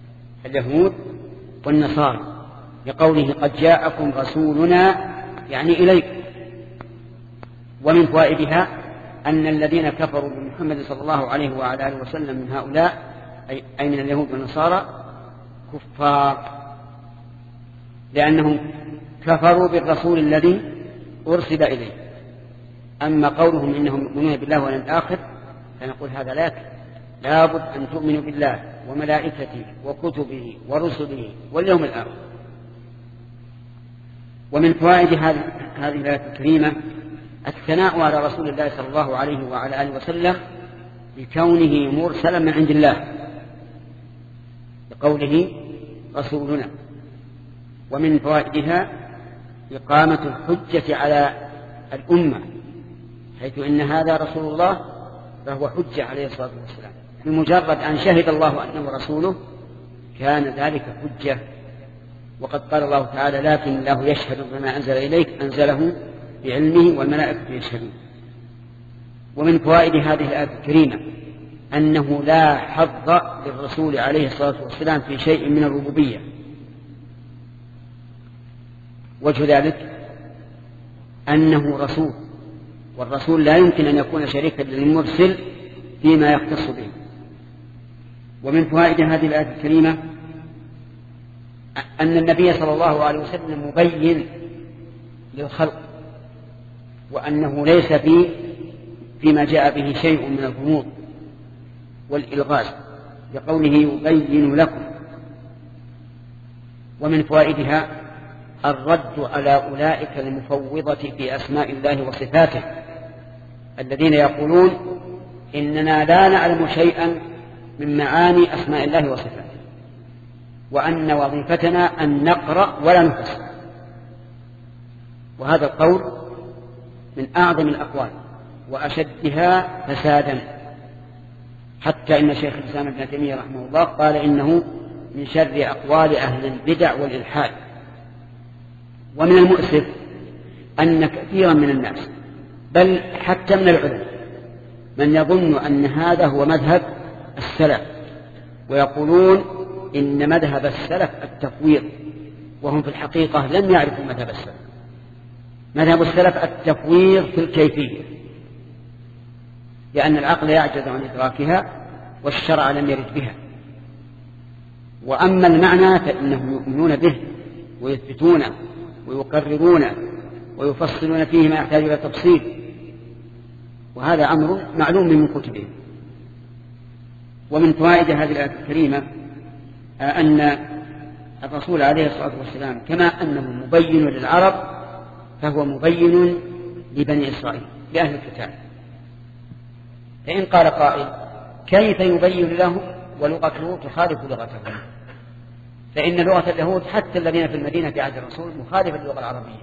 S1: اليهود والنصارى، لقوله قد جاءكم رسولنا يعني إليكم. ومن فوائدها أن الذين كفروا بمحمد صلى الله عليه وعلى آله وسلم من هؤلاء أي من اليهود والنصارى كفار، لأنهم كفروا بالرسول الذي أرسل إليه. أما قولهم إنهم يؤمنون بالله واليوم الآخر فنقول هذا لا يكفي، لابد أن تؤمنوا بالله وملائكته وكتبه ورسله واليوم الآخر. ومن فوائد هذه الآية الكريمة الثناء على رسول الله صلى الله عليه وعلى آله وسلم بكونه مرسلا من عند الله بقوله رسولنا. ومن فوائدها إقامة الحجة على الأمة، حيث إن هذا رسول الله فهو حجة عليه الصلاة والسلام، بمجرد أن شهد الله أنه رسوله كان ذلك حجة. وقد قال الله تعالى لكن الله يشهد بما أنزل إليك أنزله بعلمه والملائكة يشهدون. ومن فوائد هذه الآية الكريمة أنه لا حظ للرسول عليه الصلاة والسلام في شيء من الربوبية. وجه ذلك أنه رسول، والرسول لا يمكن أن يكون شريكا للمرسل فيما يختص به. ومن فوائد هذه الآية الكريمة أن النبي صلى الله عليه وسلم مبين للخلق، وأنه ليس فيه فيما جاء به شيء من الغموض والإلغاز بقوله يبين لكم. ومن فوائدها الرد على أولئك المفوضة في أسماء الله وصفاته الذين يقولون إننا لا نعلم شيئا من معاني أسماء الله وصفاته، وأن وظيفتنا أن نقرأ ولا نفسر. وهذا القول من أعظم الأقوال وأشدها فسادا، حتى إن شيخ الإسلام ابن تيمية رحمه الله قال إنه من شر أقوال أهل البدع والإلحاد. ومن المؤسف أن كثيرا من الناس بل حتى من العلماء من يظن أن هذا هو مذهب السلف، ويقولون إن مذهب السلف التفويض، وهم في الحقيقة لم يعرفوا مذهب السلف. مذهب السلف التفويض في الكيفية، لأن العقل يعجز عن إدراكها والشرع لم يرد بها. وأما المعنى فإنهم يؤمنون به ويثبتونه ويقررون ويفصلون فيه ما يحتاج إلى تفصيل، وهذا أمر معلوم من كتبهم. ومن فوائد هذه الآية الكريمة أن الرسول عليه الصلاة والسلام كما أنه مبين للعرب فهو مبين لبني إسرائيل لأهل الكتاب. فإن قال قائل كيف يبين له ولغته تخالف لغتهم؟ فإن لغة اليهود حتى الذين في المدينة في عهد الرسول مخالفة للغة العربية.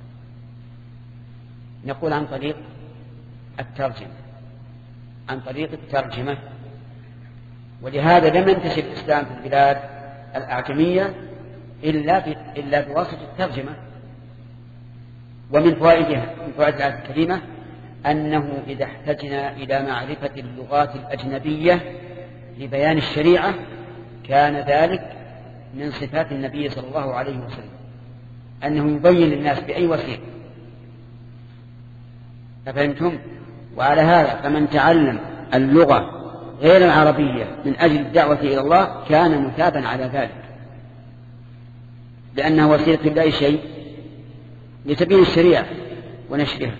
S1: نقول عن طريق الترجمة، عن طريق الترجمة. ولهذا لم ينتشر الإسلام في البلاد الأعجمية إلا إلا بواسطة الترجمة. ومن فوائدها من فوائد الآية الكريمة أنه إذا احتجنا إلى معرفة اللغات الأجنبية لبيان الشريعة كان ذلك من صفات النبي صلى الله عليه وسلم، أنه يبين للناس بأي وسيلة. أفهمتم؟ وعلى هذا فمن تعلم اللغة غير العربية من أجل الدعوة إلى الله كان مثابا على ذلك، لأنها وسيلة لأي شيء لتبين الشريعة ونشرها.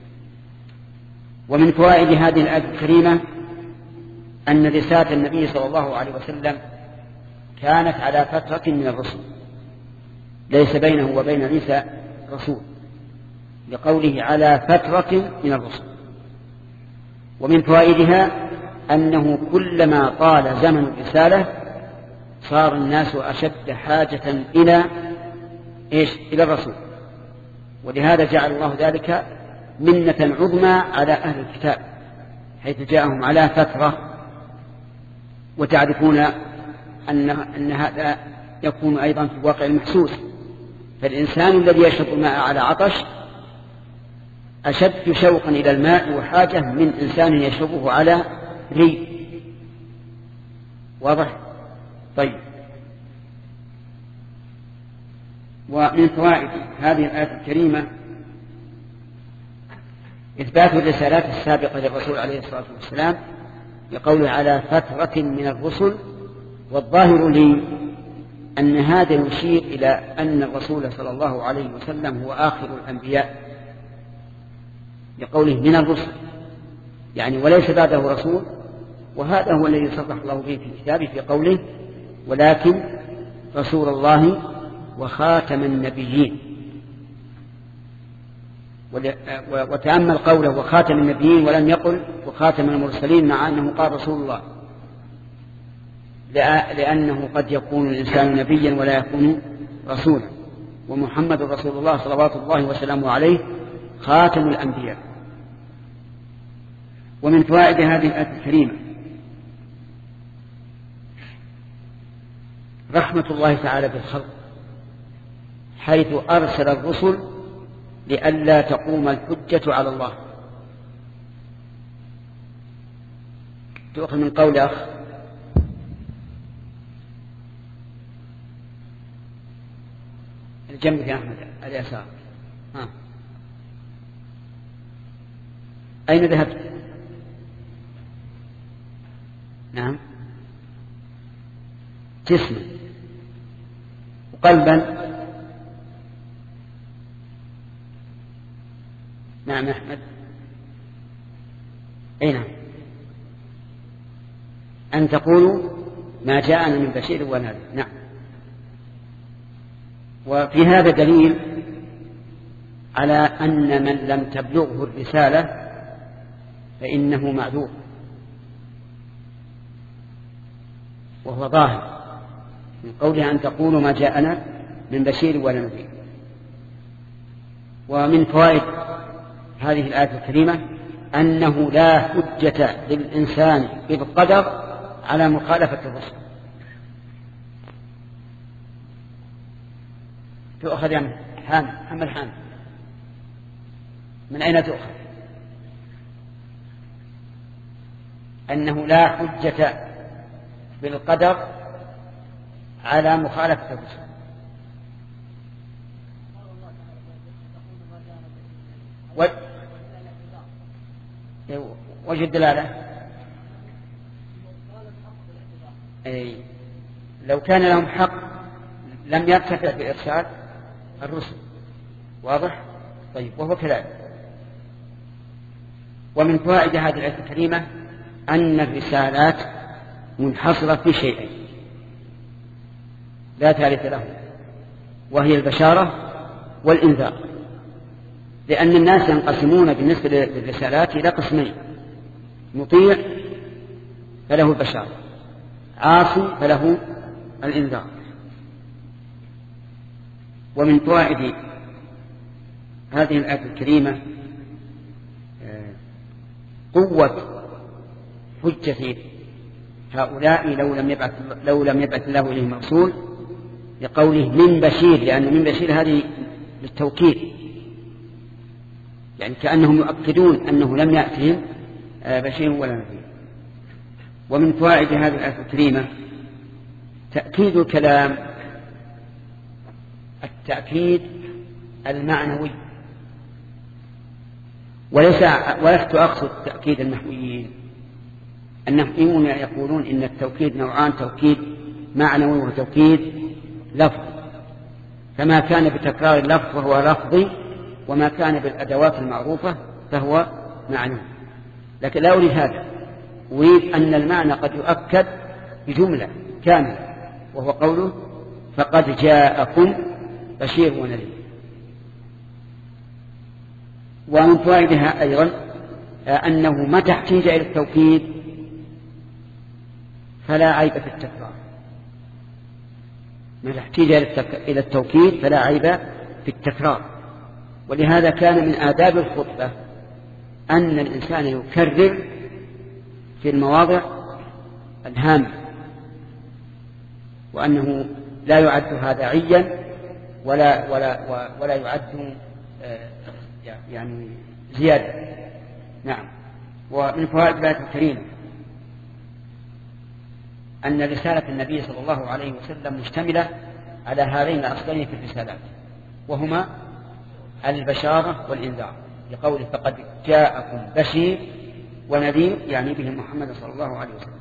S1: ومن فوائد هذه الآية الكريمة أن رسالة النبي صلى الله عليه وسلم كانت على فترة من الرسل، ليس بينه وبين عيسى رسول، لقوله على فترة من الرسل. ومن فوائدها أنه كلما طال زمن الرسالة صار الناس أشد حاجة إلى إيش؟ إلى الرسول. ولهذا جعل الله ذلك منة عظمى على أهل الكتاب حيث جاءهم على فترة. وتعرفون أن, أن هذا يكون أيضا في الواقع المحسوس، فالإنسان الذي يشرب الماء على عطش أشد شوقا إلى الماء وحاجة من إنسان يشربه على ري. واضح؟ طيب. ومن فوائد هذه الآية الكريمة إثبات الرسالات السابقة للرسول عليه الصلاة والسلام بقوله على فترة من الرسل، والظاهر لي أن هذا يشير إلى أن الرسول صلى الله عليه وسلم هو آخر الأنبياء بقوله من الرسل، يعني وليس بعده رسول. وهذا هو الذي صرح الله به في كتابه في قوله ولكن رسول الله وخاتم النبيين. وتأمل قوله وخاتم النبيين ولم يقل وخاتم المرسلين مع أنه قال رسول الله، لأنه قد يكون الإنسان نبيا ولا يكون رسولا، ومحمد رسول الله صلوات الله وسلامه عليه خاتم الأنبياء. ومن فوائد هذه الآية الكريمة رحمة الله تعالى بالخلق، حيث أرسل الرسل لئلا تقوم الحجة على الله. تؤخذ من قول أخ الجنب يا أحمد اليسار. ها. أين ذهبت؟ نعم جسما وقلبا. نعم أحمد. أي نعم. أن تقولوا ما جاءنا من بشير ونذير. نعم. وفي هذا دليل على أن من لم تبلغه الرسالة فإنه معذور، وهو ظاهر من قولها أن تقولوا ما جاءنا من بشير ولا نذير. ومن فوائد هذه الآية الكريمة أنه لا حجة للإنسان بالقدر على مخالفة الرسل. تؤخذ يا حامد محمد حامد، من أين تؤخذ؟ أنه لا حجة بالقدر على مخالفة الرسل. وجه الدلالة أي لو كان لهم حق لم يرتفع بإرسال الرسل. واضح؟ طيب وهو كذلك. ومن فوائد هذه الآية الكريمة أن الرسالات منحصرة في شيئين لا ثالث له، وهي البشارة والإنذار، لأن الناس ينقسمون بالنسبة للرسالات إلى قسمين: مطيع فله البشارة، عاصي فله الإنذار. ومن فوائد هذه الآية الكريمة قوة حجة هؤلاء لو لم يبعث لو لم يبعث الله إليهم رسول، لقوله من بشير، لأن من بشير هذه للتوكيد، يعني كأنهم يؤكدون أنه لم يأتهم بشير ولا نذير. ومن فوائد هذه الآية الكريمة تأكيد الكلام، التأكيد المعنوي، وليس ولست أقصد تأكيد النحويين. النحويون يقولون إن التوكيد نوعان: توكيد معنوي وتوكيد لفظي، فما كان بتكرار اللفظ فهو لفظي، وما كان بالأدوات المعروفة فهو معنوي. لكن لا أريد هذا، أريد أن المعنى قد يؤكد بجملة كاملة، وهو قوله فقد جاءكم بشير ونذير. ومن فوائدها أيضا أنه متى احتاج إلى التوكيد فلا عيب في التكرار، متى احتاج إلى التوكيد فلا عيب في التكرار. ولهذا كان من آداب الخطبة أن الإنسان يكرر في المواضع الهامة، وأنه لا يعد هذا عيا ولا ولا ولا يعد يعني زيادة. نعم. ومن فوائد الآية الكريمة أن رسالة النبي صلى الله عليه وسلم مشتملة على هذين الأصلين في الرسالات: وهما البشارة والإنذار، لقوله فقد جاءكم بشير ونذير، يعني به محمد صلى الله عليه وسلم.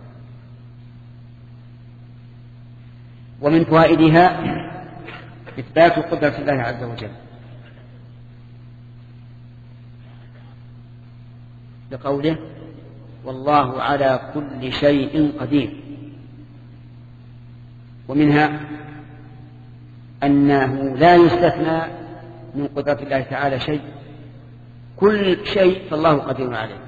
S1: ومن فوائدها إثبات قدرة الله عز وجل، لقوله والله على كل شيء قدير. ومنها أنه لا يستثنى من قدرة الله تعالى شيء، كل شيء فالله قدير عليه،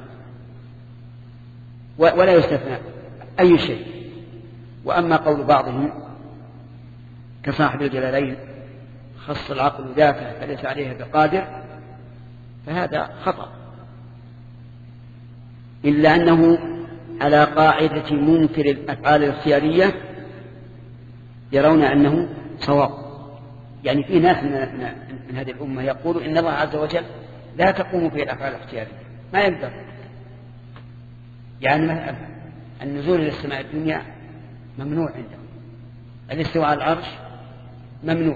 S1: ولا يستثنى أي شيء. وأما قول بعضهم كصاحب الجلالين خص العقل ذاته فليس عليه بقادر، فهذا خطأ، إلا أنه على قاعدة منكر الأفعال الاختيارية يرون أنه صواب. يعني في ناس من, من هذه الأمة يقول إن الله عز وجل لا تقوم فيه الأفعال الاختيارية، ما يقدر. يعني مثلا النزول إلى السماء الدنيا ممنوع عندهم، الاستواء على العرش ممنوع،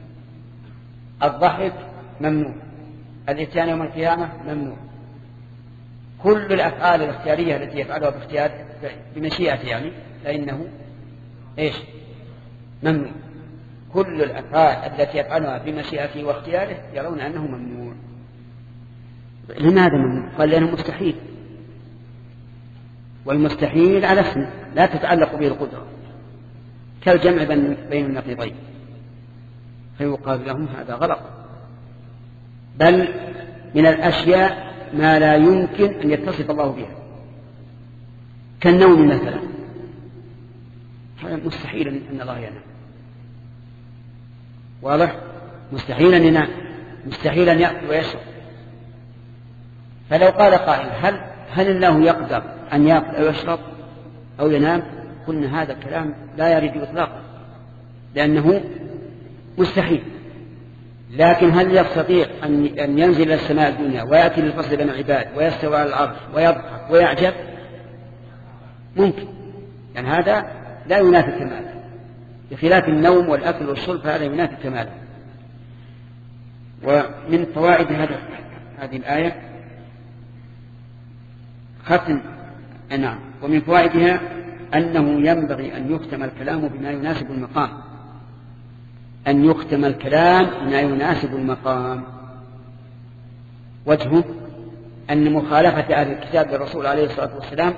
S1: الضحك ممنوع، الاتيان يوم القيامة ممنوع. كل الأفعال الاختيارية التي يفعلها باختيار بمشيئته يعني فإنه إيش؟ ممنوع. كل الأفعال التي يفعلها بمشيئته واختياره يرون أنه ممنوع. لماذا ممنوع؟ قال لأنه مستحيل، والمستحيل على اسم لا تتعلق به القدرة، كالجمع بين النقيضين، فيقال لهم هذا غلط. بل من الأشياء ما لا يمكن أن يتصف الله بها، كالنوم مثلا، هذا مستحيل أن الله ينام، واضح؟ مستحيل أن ينام، مستحيل أن يأكل ويشرب. فلو قال قائل هل, هل الله يقدر أن يأكل أو يشرب أو ينام؟ قلنا هذا الكلام لا يريد إطلاقا، لأنه مستحيل. لكن هل يستطيع أن ينزل إلى السماء الدنيا ويأتي للفصل بين العباد ويستوى على العرش ويضحك ويعجب؟ ممكن، يعني هذا لا ينافي الكمال، بخلاف النوم والأكل والشرب فهذا ينافي الكمال. ومن فوائد هذه الآية ختم نعم ومن فوائدها أنه ينبغي أن يختم الكلام بما يناسب المقام، أن يختم الكلام بما يناسب المقام. وجهه أن مخالفة أهل الكتاب للرسول عليه الصلاة والسلام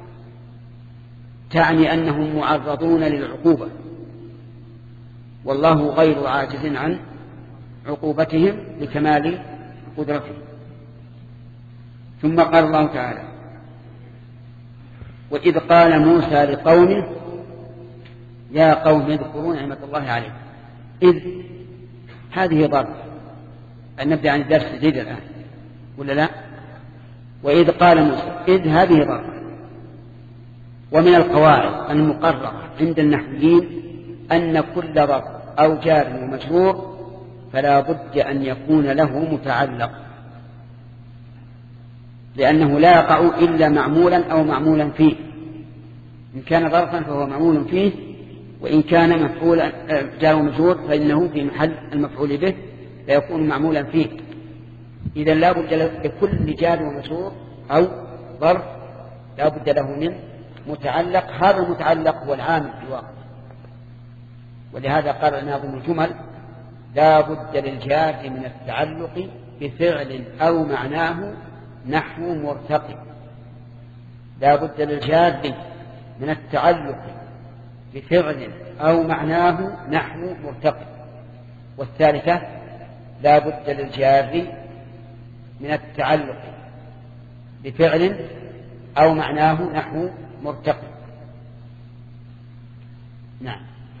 S1: تعني أنهم معرضون للعقوبة، والله غير عاجز عن عقوبتهم لكمال قدرته. ثم قال الله تعالى وإذ قال موسى لقومه يا قوم اذكروا نعمة الله عليكم. إذ هذه ضرب، أن نبدأ عن الدرس جديد الآن ولا لا؟ وإذ قال موسى، إذ هذه ضرب. ومن القواعد المقررة عند النحويين أن كل ضرب أو جار ومجرور فلا بد أن يكون له متعلق، لأنه لا يقع إلا معمولا أو معمولا فيه. إن كان ظرفا فهو معمول فيه، وإن كان مفعولا جار ومجرور فإنه في محل المفعول به فيكون معمولا فيه. إذا لا بد لكل جار ومجرور أو ظرف لا بد له من متعلق، هذا المتعلق هو العامل في الواقع. ولهذا قال الناظم الجمل لا بد للجار من التعلق بفعل أو معناه نحو مرتقب. لا بد للجار من التعلق بفعل أو معناه نحو مرتقب. والثالثة لا بد للجار من التعلق بفعل أو معناه نحو مرتقب. نعم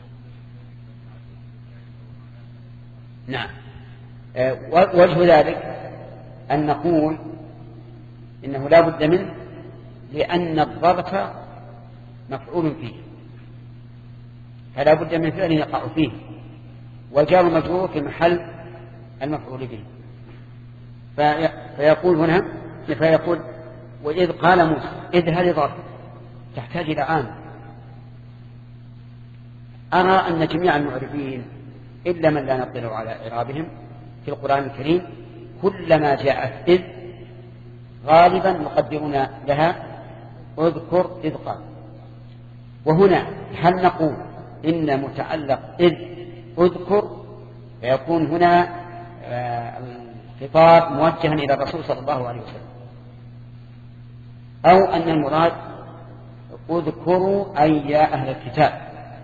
S1: نعم أه وجه ذلك أن نقول إنه لا بد منه لأن الظرف مفعول فيه، فلا بد من فعل يقع فيه، والجار مجرور في محل المفعول به. فيقول هنا فيقول وإذ قال موسى، إذ هذه ظرف تحتاج إلى عامل. أرى أن جميع المعرفين إلا من لا نقدر على إعرابهم في القرآن الكريم كلما جاءت إذ غالبا يقدرون لها اذكر إذ قال. وهنا هل نقول إن متعلق إذ اذكر فيكون هنا الخطاب موجها إلى الرسول صلى الله عليه وسلم، أو أن المراد اذكروا أي يا أهل الكتاب؟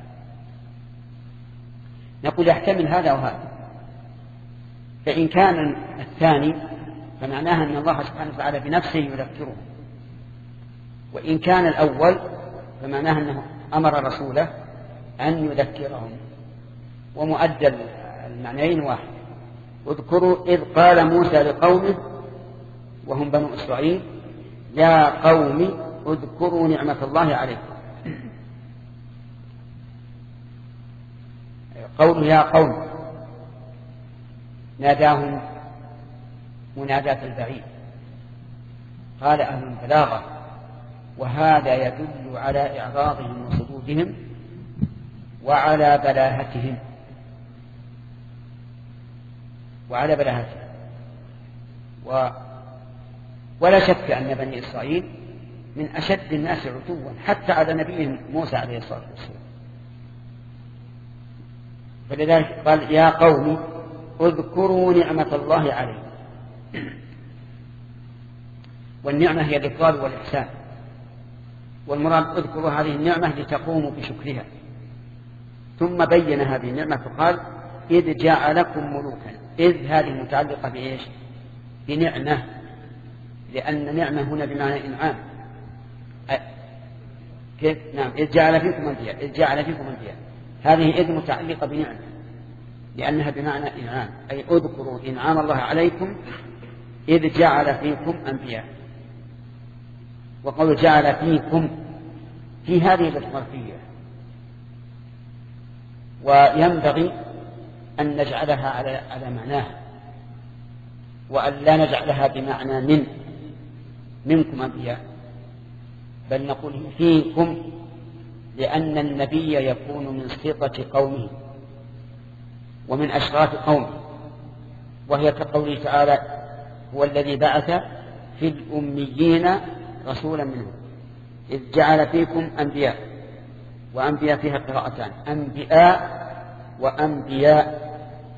S1: نقول يحتمل هذا وهذا. فإن كان الثاني فمعناها أن الله سبحانه وتعالى بنفسه يذكرهم، وإن كان الأول فمعناها أنه أمر رسوله أن يذكرهم، ومؤدى المعنيين واحد. اذكروا إذ قال موسى لقومه وهم بنو إسرائيل يا قوم اذكروا نعمة الله عليكم. قوله يا قوم ناداهم مناداة البعيد. قال أهل البلاغة وهذا يدل على إعراضهم وصدودهم وعلى بلاهتهم وعلى بلاهتهم و ولا شك أن بني إسرائيل من أشد الناس عتوا حتى على نبيهم موسى عليه الصلاة والسلام. فلذلك قال يا قوم اذكروا نعمة الله عليكم. والنعمة هي الإفضال والإحسان، والمراد اذكروا هذه النعمة لتقوموا بشكرها. ثم بين هذه النعمة فقال إذ جعلكم ملوكا. إذ هذه متعلقة بإيش؟ بنعمة، لأن نعمة هنا بمعنى إنعام. كيف؟ نعم إذ جعل فيكم أنبياء. إذ جعل فيكم أنبياء هذه إذ متعلقة بنعمة لأنها بمعنى إنعام، أي اذكروا إنعام الله عليكم إذ جعل فيكم أنبياء. وقول جعل فيكم في هذه الظرفية، وينبغي أن نجعلها على على معناها، وأن لا نجعلها بمعنى من منكم أنبياء، بل نقول فيكم، لأن النبي يكون من سطة قومه ومن أشراف قومه، وهي كقوله تعالى هو الذي بعث في الأميين رسولا منهم إذ جعل فيكم أنبياء. وأنبياء فيها قراءتان، أنبياء وأنبياء،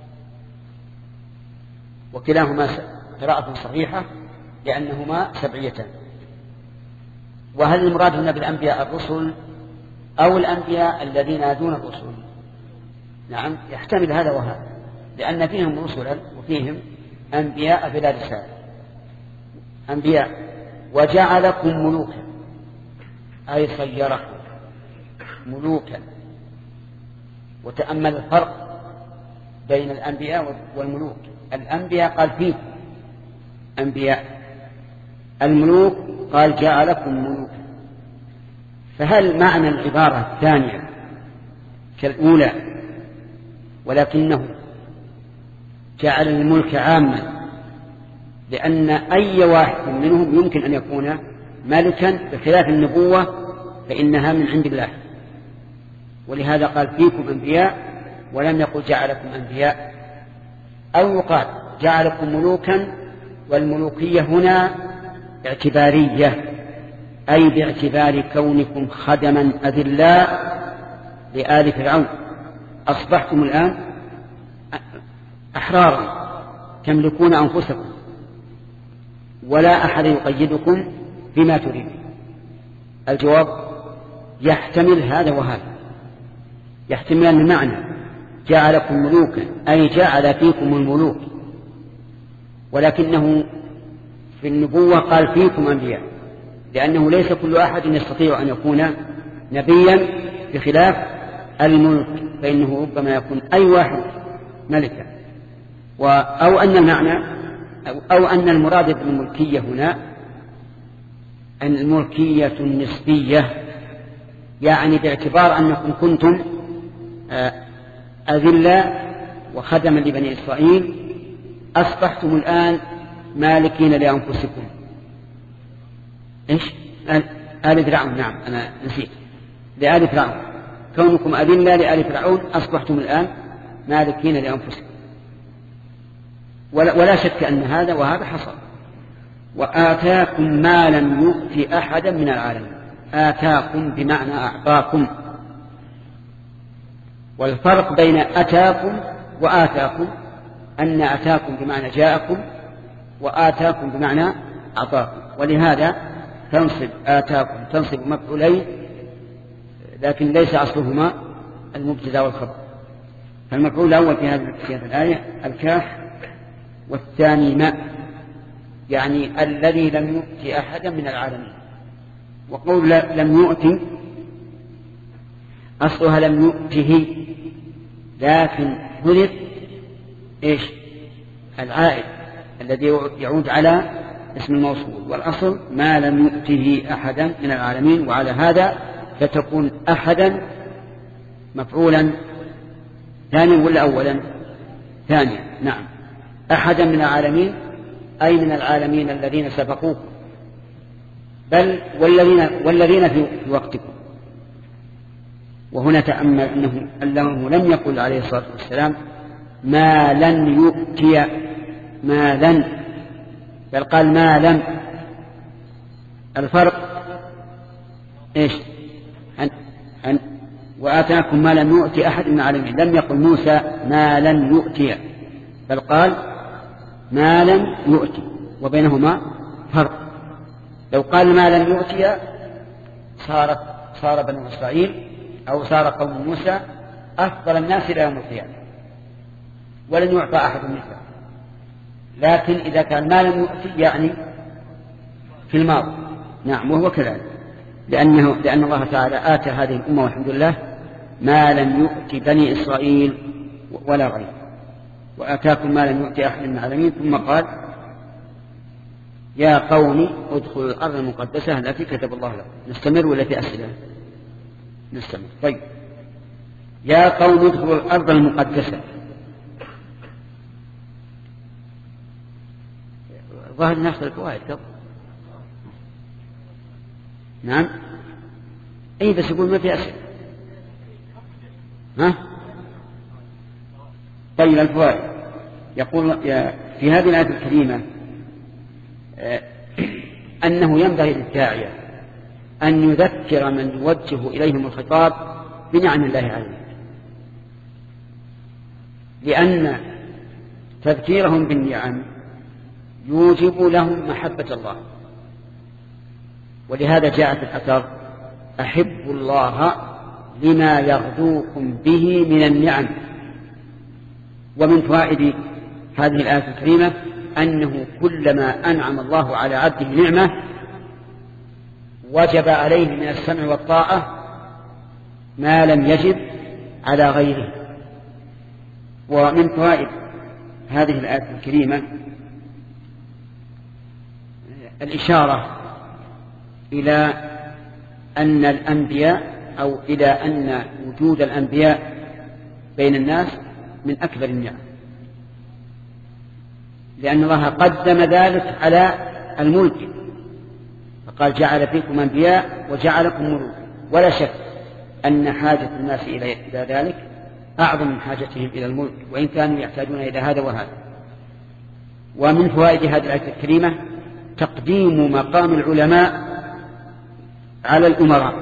S1: وكلاهما قراءة صحيحة لأنهما سبعيتان. وهل المراد هنا بالأنبياء الرسل أو الأنبياء الذين يدون الرسل؟ نعم يحتمل هذا وهذا، لأن فيهم رسلا وفيهم أنبياء بلا رسالة. أنبياء وجعلكم ملوكا أي صيركم ملوكا. وتأمل الفرق بين الأنبياء والملوك. الأنبياء قال فيكم أنبياء، الملوك قال جعلكم ملوكا. فهل معنى العبارة الثانية كالأولى ولكنه جعل الملك عاما، لأن أي واحد منهم يمكن أن يكون ملكا، بخلاف النبوة فإنها من عند الله، ولهذا قال فيكم أنبياء ولم يقل جعلكم أنبياء. أو يقال جعلكم ملوكا، والملوكية هنا اعتبارية، أي باعتبار كونكم خدما أذلاء لآل فرعون، أصبحتم الآن أحرارا تملكون أنفسكم ولا أحد يقيدكم بما تريد. الجواب يحتمل هذا وهذا، يحتمل المعنى جعلكم ملوكا أي جعل فيكم الملوك، ولكنه في النبوة قال فيكم أنبياء، لأنه ليس كل أحد يستطيع أن يكون نبيا، بخلاف الملك فإنه ربما يكون أي واحد ملكا. أو أن المعنى أو أن المراد بالملكية هنا أن الملكية النسبية، يعني باعتبار أنكم كنتم أذلاء وخدما لبني إسرائيل، أصبحتم الآن مالكين لأنفسكم. إيش؟ آل فرعون. نعم أنا نسيت، لآل فرعون، كونكم أذلاء لآل فرعون أصبحتم الآن مالكين لأنفسكم. ولا, ولا شك أن هذا وهذا حصل. وآتاكم ما لم يؤت أحدا من العالمين. آتاكم بمعنى أعطاكم. والفرق بين أتاكم وآتاكم أن أتاكم بمعنى جاءكم، وآتاكم بمعنى أعطاكم. ولهذا تنصب آتاكم تنصب مفعولين، لكن ليس أصلهما المبتدأ والخبر. فالمفعول الأول في هذه الآية الكاف، والثاني ما، يعني الذي لم يؤت أحدا من العالمين. وقول لم يؤت أصلها لم يؤته، لكن حذف إيش العائد الذي يعود على اسم الموصول، والأصل ما لم يؤته أحدا من العالمين. وعلى هذا فتكون أحدا مفعولا ثانيا ولا أولا؟ ثانيا. نعم، أحدا من العالمين أي من العالمين الذين سبقوكم، بل والذين, والذين في وقتكم. وهنا تأمل أنه, أنه لم يقل عليه الصلاة والسلام ما لن يؤتي ما لن، بل قال ما لم. الفرق إيش؟ أن أن وآتاكم ما لم يؤتي أحد من العالمين. لم يقل موسى ما لن يؤتي، بل قال ما لم يؤتي، وبينهما فرق. لو قال ما لم يؤتي صارت صار بنو إسرائيل أو صار قوم موسى أفضل الناس إلى يوم القيامة ولن يعطى أحد مثله. لكن إذا كان ما لم يؤتي يعني في الماضي. نعم، وهو كذلك، لأنه لأن الله تعالى آتى هذه الأمة والحمد لله ما لم يؤتي بني إسرائيل ولا غيره. وآتاكم ما لم يؤتي أحد من العالمين. ثم قال يا قوم ادخلوا الأرض المقدسة التي كتب الله لكم. نستمر ولا في أسئلة؟ نستمر. طيب، يا قوم ادخلوا الأرض المقدسة. ظاهر ناخذ الفوائد قبل. نعم، أي بس يقول ما في أسئلة. ها؟ طيب، الفوائد. يقول في هذه الآية الكريمة أنه ينبغي للداعية أن يذكر من يوجه إليهم الخطاب بنعم الله عليهم، لأن تذكيرهم بالنعم يوجب لهم محبة الله. ولهذا جاء في الأثر أحبوا الله لما يغدوكم به من النعم. ومن فوائد هذه الآية الكريمة أنه كلما أنعم الله على عبده نعمة وجب عليه من السمع والطاعة ما لم يجب على غيره. ومن فوائد هذه الآية الكريمة الإشارة إلى أن الأنبياء أو إلى أن وجود الأنبياء بين الناس من أكبر النعم، لأن الله قدم ذلك على الملك، فقال جعل فيكم أنبياء وجعلكم ملوك. ولا شك أن حاجة الناس إلى ذلك أعظم من حاجتهم إلى الملك، وإن كانوا يحتاجون إلى هذا وهذا. ومن فوائد هذه الآية الكريمة تقديم مقام العلماء على الأمراء.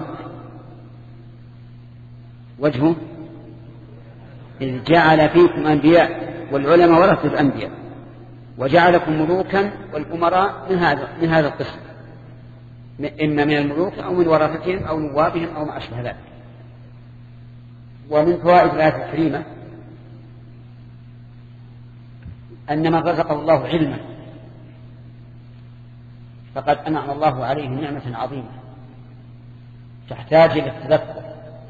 S1: وجهه إذ جعل فيكم أنبياء، والعلماء ورثة الأنبياء، وجعلكم ملوكا والأمراء من هذا من هذا القسم، إما من الملوك أو من ورثتهم أو نوابهم أو ما أشبه ذلك. ومن فوائد الآية الكريمة أن من رزقه الله علما فقد أنعم الله عليه نعمة عظيمة تحتاج إلى التذكر،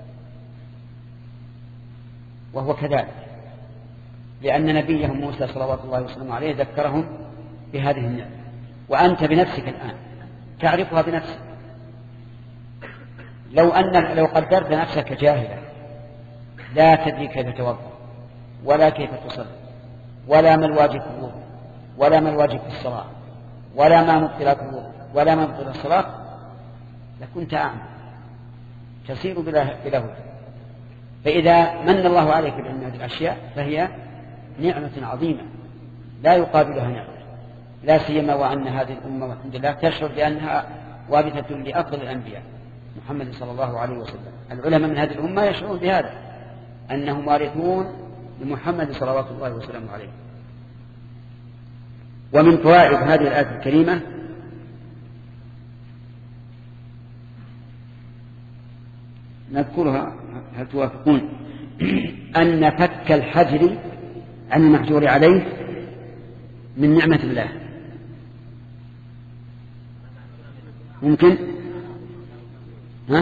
S1: وهو كذلك، لأن نبيهم موسى صلوات الله وسلامه عليه ذكرهم بهذه النعمة. وأنت بنفسك الآن تعرفها بنفسك. لو أن لو قدرت نفسك جاهلا لا تدري كيف توضأ ولا كيف تصلي ولا ما الواجب في الوضوء ولا ما الواجب في الصلاة ولا ما مبطلات الوضوء ولا ما مبطل الصلاة لكنت أعمى تسير بلا هدى. فإذا من الله عليك بأن هذه الأشياء فهي نعمة عظيمة لا يقابلها نعمة، لا سيما وأن هذه الأمة والحمد لله تشعر بأنها وارثة لأفضل الأنبياء محمد صلى الله عليه وسلم. العلماء من هذه الأمة يشعرون بهذا، أنهم وارثون لمحمد صلوات الله وسلامه عليه. ومن فوائد هذه الآية الكريمة نذكرها، هل توافقون أن فك الحجر عن المحجور عليه من نعمة الله؟ ممكن؟ ها؟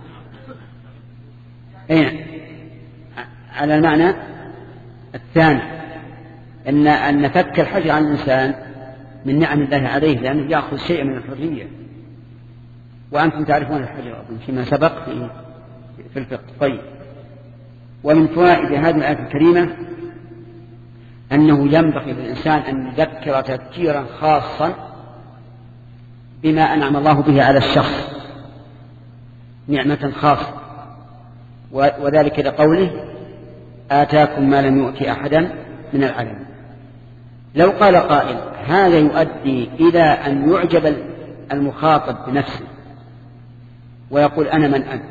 S1: أين؟ على المعنى الثاني، أن أن فك الحجر عن الإنسان من نعم الله عليه، لأنه يأخذ شيئا من الحرية، وأنتم تعرفون الحجر فيما سبق في في الفقه. طيب، ومن فوائد هذه الآية الكريمة أنه ينبغي للإنسان أن يذكر تذكيرا خاصا بما أنعم الله به على الشخص نعمة خاصة، وذلك لقوله آتاكم ما لم يؤت أحدا من العالمين. لو قال قائل هذا يؤدي إلى أن يعجب المخاطب بنفسه ويقول أنا من أنا،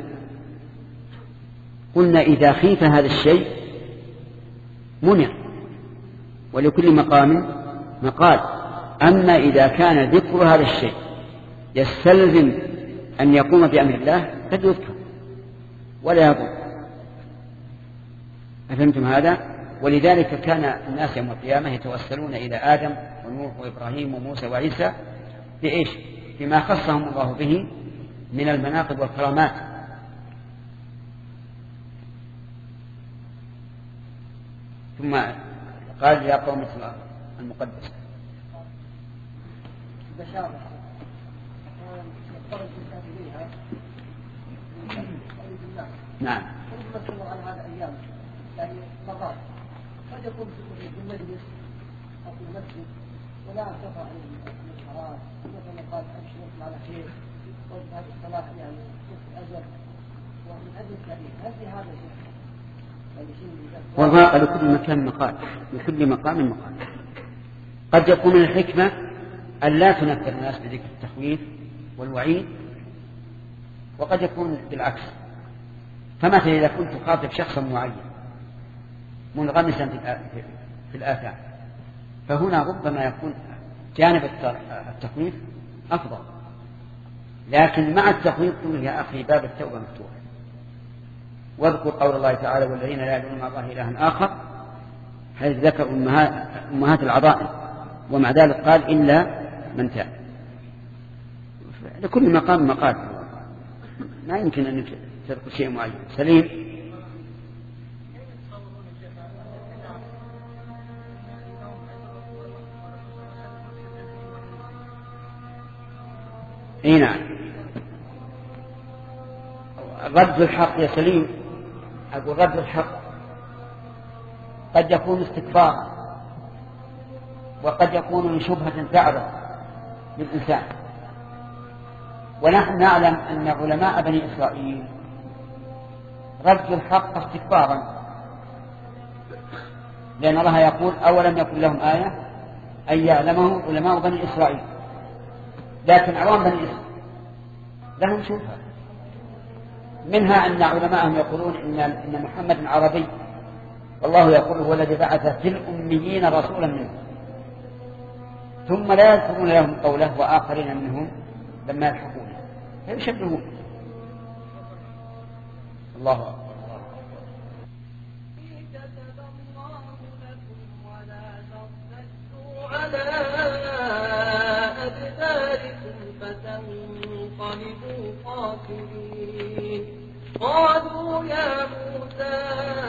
S1: قلنا إذا خيف هذا الشيء منع، ولكل مقام مقال. أما إذا كان ذكر هذا الشيء يستلزم أن يقوم بأمر الله قد يذكر ولا يضر. أفهمتم هذا؟ ولذلك كان الناس يوم القيامة يتوسلون إلى آدم ونوح وإبراهيم وموسى وعيسى بإيش؟ بما خصهم الله به من المناقب والكرامات. ثم قال يا قوم المقدس
S2: بشارة يضطر الإنسان إليها.
S1: نعم.
S2: ثم عن هذا الأيام يعني مرات قد يكون في المجلس أو في المسجد ولا تقع عليه الحرام، مثلا قال أبشر على خير وهذه الصلاة يعني أجر ومن أجل التاريخ، هل في هذا شيء؟
S1: والله لكل مكان مقال، لكل مقام مقال. قد يكون من الحكمة أن لا تنفر الناس بذكر التخويف والوعيد، وقد يكون بالعكس. فمثلا إذا كنت تخاطب شخصا معين منغمسا في الآثام، فهنا ربما يكون جانب التخويف أفضل، لكن مع التخويف قل يا أخي باب التوبة مفتوح. واذكر قول الله تعالى والذين لا يدعون مع الله إلها آخر، حيث ذكر أمهات العظائم، ومع ذلك قال إلا من تاب. لكل مقام مقال، ما يمكن أن تذكر شيء معين. سليم. اي نعم. رد الحق يا سليم، أقول رد الحق قد يكون استكبارا، وقد يكون من شبهة تعرض للإنسان. ونحن نعلم أن علماء بني إسرائيل ردوا الحق استكبارا، لأن الله يقول أولم يكن لهم آية أن يعلمه علماء بني إسرائيل. لكن عوام بني إسرائيل لهم شبهة، منها أن علماءهم يقولون إن, إن محمد عربي، والله يقول هو الذي بعث في الأميين رسولا منهم، ثم لا يذكرون لهم قوله وآخرين منهم لما يلحقون فيشبهون. الله أكبر.
S5: على أدباركم فتنقلبوا خاسرين. قالوا يا موسى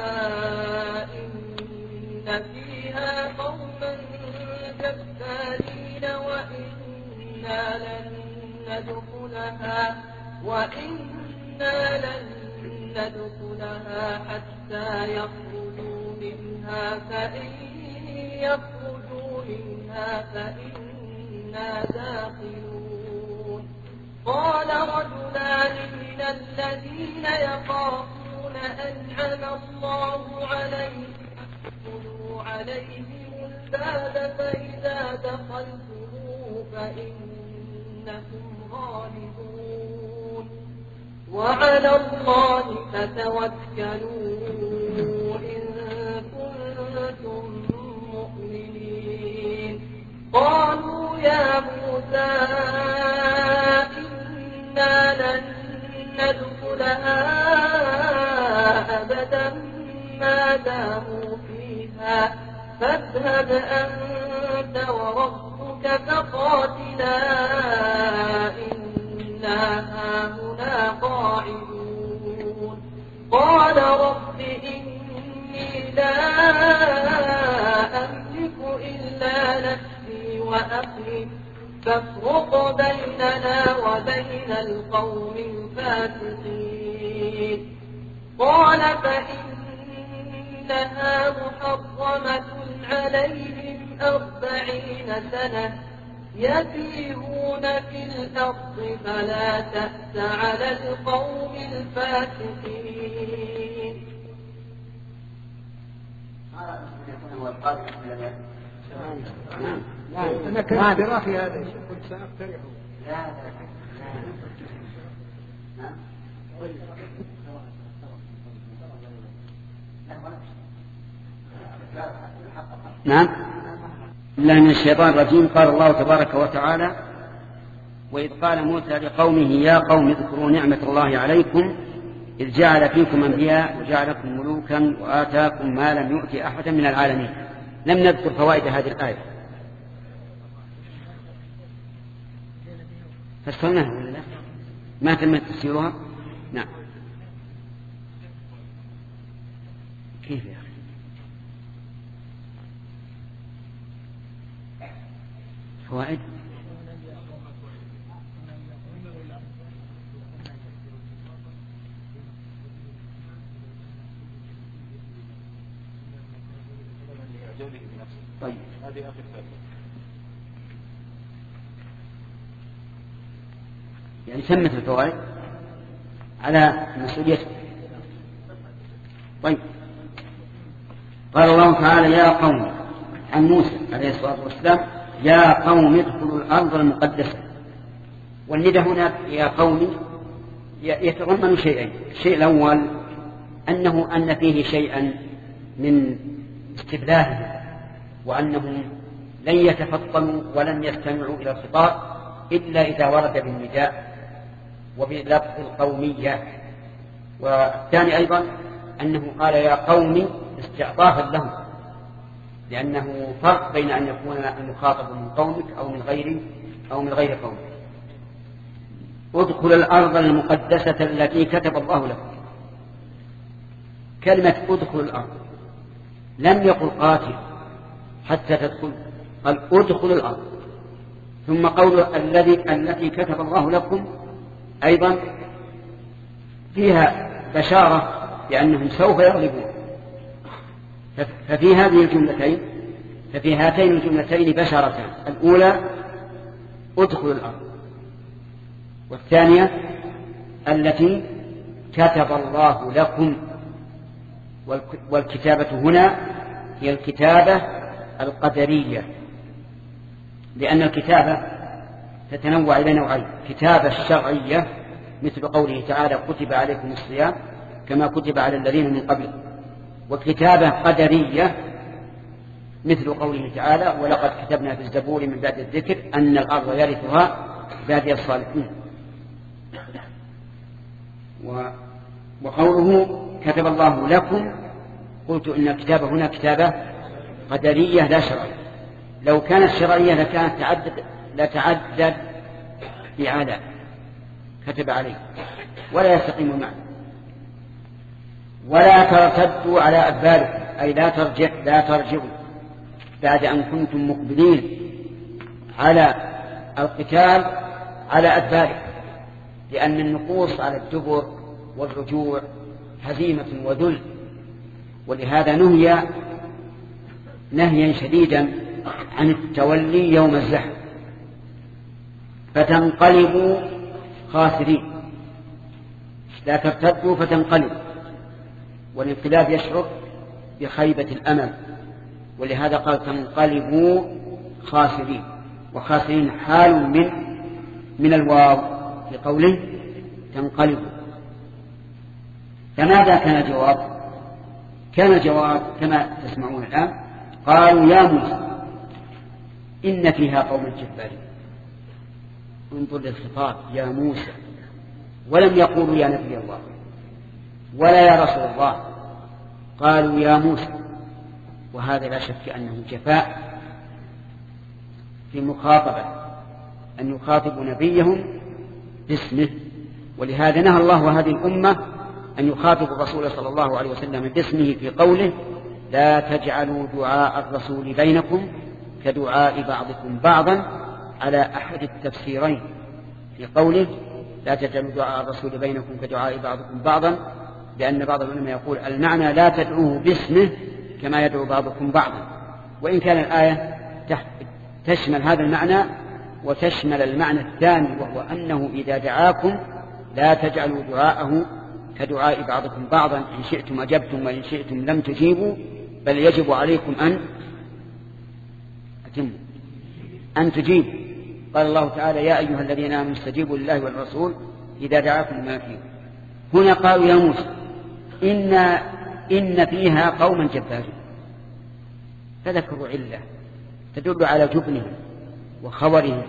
S5: إن فيها قوما جبارين وإنا لن ندخلها وإنا لن ندخلها حتى يخرجوا منها، فإن يخرجوا منها فإنا داخلون. قال رجلان من الذين يخافون أنعم الله عليهم ادخلوا عليهم الباب فإذا دخلتموه فإنكم غالبون وعلى الله فتوكلوا إن كنتم مؤمنين قالوا يا موسى إنا لن ندخلها أبدا ما داموا فيها فاذهب أنت وربك فقاتلا إنا هاهنا قاعدون قال رب إني لا أملك إلا نفسي وأخي فافرق بيننا وبين القوم الفاسقين قال فإنها محرمة عليهم أربعين سنة يتيهون في الأرض فلا تأس على القوم الفاسقين
S2: أنا كنت براخي هذا الشيء كنت سأقترحه
S1: لا نعم الله من الشيطان الرجيم. قال الله تبارك وتعالى وإذ قال موسى لقومه يا قوم اذكروا نعمة الله عليكم إذ جعل فيكم أنبياء وجعلكم ملوكا وآتاكم ما لم يؤت أحدا من العالمين. لم نذكر فوائد هذه الآية فسرناها ولا لا؟ ما تم تفسيرها؟ نعم. كيف يا أخي؟ فوائد طيب هذه آخر فائدة يعني سمت الفوائد على مسؤوليته. طيب قال الله تعالى يا قوم عن موسى عليه الصلاة والسلام يا قوم ادخلوا الأرض المقدسة. والندى هنا يا قوم يتضمن شيئين. الشيء الأول أنه أن فيه شيئا من استبداله وأنهم لن يتفطنوا ولن يستمعوا إلى الخطاب إلا إذا ورد بالنداء وبلفظ القومية. والثاني أيضا أنه قال يا قوم استعطافا لهم لأنه فرق بين أن يكون المخاطب من قومك أو من غير أو من غير قومك. ادخل الأرض المقدسة التي كتب الله لكم. كلمة ادخل الأرض لم يقل قاتل حتى تدخل قال ادخل الأرض. ثم قول الذي التي كتب الله لكم أيضا فيها بشارة بأنهم سوف يغلبون. ففي هذه الجملتين ففي هاتين الجملتين بشارتان. الأولى ادخلوا الأرض والثانية التي كتب الله لكم. والكتابة هنا هي الكتابة القدرية لأن الكتابة تتنوع إلى نوعين. كتابة الشرعية مثل قوله تعالى كتب عليكم الصيام كما كتب على الذين من قبل. وكتابة قدرية مثل قوله تعالى ولقد كتبنا في الزبور من بعد الذكر أن الأرض يرثها عبادي الصالحين. وقوله كتب الله لكم قلت إن الكتابة هنا كتابة قدرية لا شرعية. لو كانت شرعية لكانت تعدد لا تعدد بإعادة كتب عليه ولا يستقيم المعنى. ولا ترتدوا على أدباركم أي لا ترجع لا ترجعوا بعد أن كنتم مقبلين على القتال على أدباركم لأن النقوص على الدبر والرجوع هزيمة وذل. ولهذا نهي نهيا شديدا عن التولي يوم الزحف فتنقلبوا خاسرين. لا ترتدوا فتنقلبوا. والانقلاب يشعر بخيبة الأمل ولهذا قال تنقلبوا خاسرين، وخاسرين حال من من الواو في قوله تنقلبوا. فماذا كان الجواب؟ كان الجواب كما تسمعون الآن، قالوا يا موسى إن فيها قوم جبارين. انظر للخطاب يا موسى، ولم يقولوا يا نبي الله ولا يا رسول الله، قالوا يا موسى. وهذا لا شك أنه جفاء في مخاطبة، أن يخاطبوا نبيهم باسمه. ولهذا نهى الله هذه الأمة أن يخاطب الرسول صلى الله عليه وسلم باسمه في قوله لا تجعلوا دعاء الرسول بينكم كدعاء بعضكم بعضا، على أحد التفسيرين في قوله لا تجعلوا دعاء الرسول بينكم كدعاء بعضكم بعضا، لأن بعض العلماء يقول المعنى لا تدعوه باسمه كما يدعو بعضكم بعضا، وإن كان الآية تشمل هذا المعنى وتشمل المعنى الثاني، وهو أنه إذا دعاكم لا تجعلوا دعاءه كدعاء بعضكم بعضا، إن شئتم أجبتم وإن شئتم لم تجيبوا، بل يجب عليكم أن أتموا أن تجيبوا. قال الله تعالى يا أيها الذين آمنوا استجيبوا لله والرسول إذا دعاكم لما فيه. هنا قالوا يا موسى إن, إن فيها قوما جبارين، فذكروا علة تدل على جبنهم وخورهم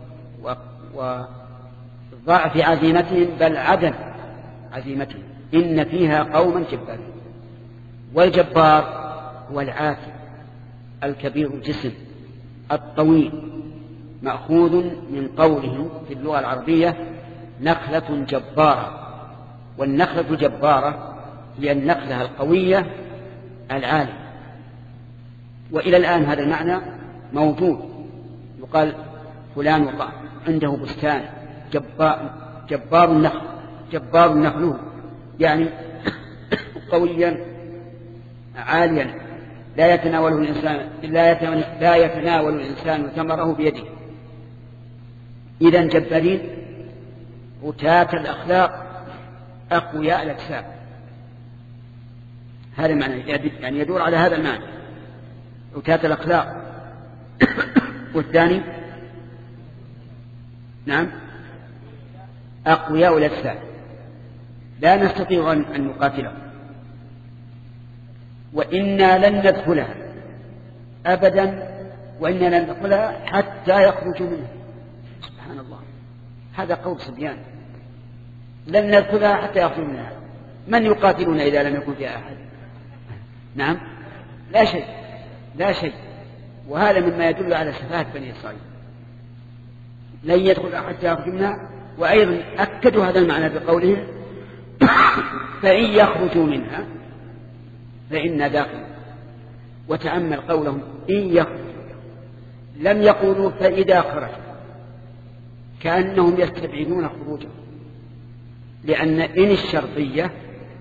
S1: وضعف عزيمتهم، بل عدم عزيمتهم. إن فيها قوما جبارين. والجبار هو العاتي الكبير الجسم الطويل، مأخوذ من قوله في اللغة العربية نخلة جبارة. والنخلة الجبارة هي النخلة القوية العالية. وإلى الآن هذا المعنى موجود، يقال فلان عنده بستان جبار, جبار النخل، جبار النخل يعني قويا عاليا لا يتناول الإنسان لا يتناول الإنسان ثمره بيده. إذن جبارين غتاة الأخلاق أقوياء الأجسام، هذا المعنى، يعني يدور على هذا المعنى غتاة الأخلاق. والثاني نعم أقوياء الأجسام، لا نستطيع أن نقاتلهم، وإنا لن ندخلها أبدا، وإنا لن ندخلها حتى يخرجوا منها. سبحان الله، هذا قول صبيان، لن ندخلها حتى يخرجوا منها. من يقاتلون إذا لم يكن فيها أحد؟ نعم لا شيء لا شيء. وهذا مما يدل على سفاهة بني إسرائيل، لن يدخل حتى يخرجوا منها. وأيضا أكدوا هذا المعنى بقولهم فإن يخرجوا منها فإنا داخل. وتأمل قولهم إن يخرجوا، لم يقولوا فإذا خرج، كأنهم يستبعدون خروجه، لأن إن الشرطية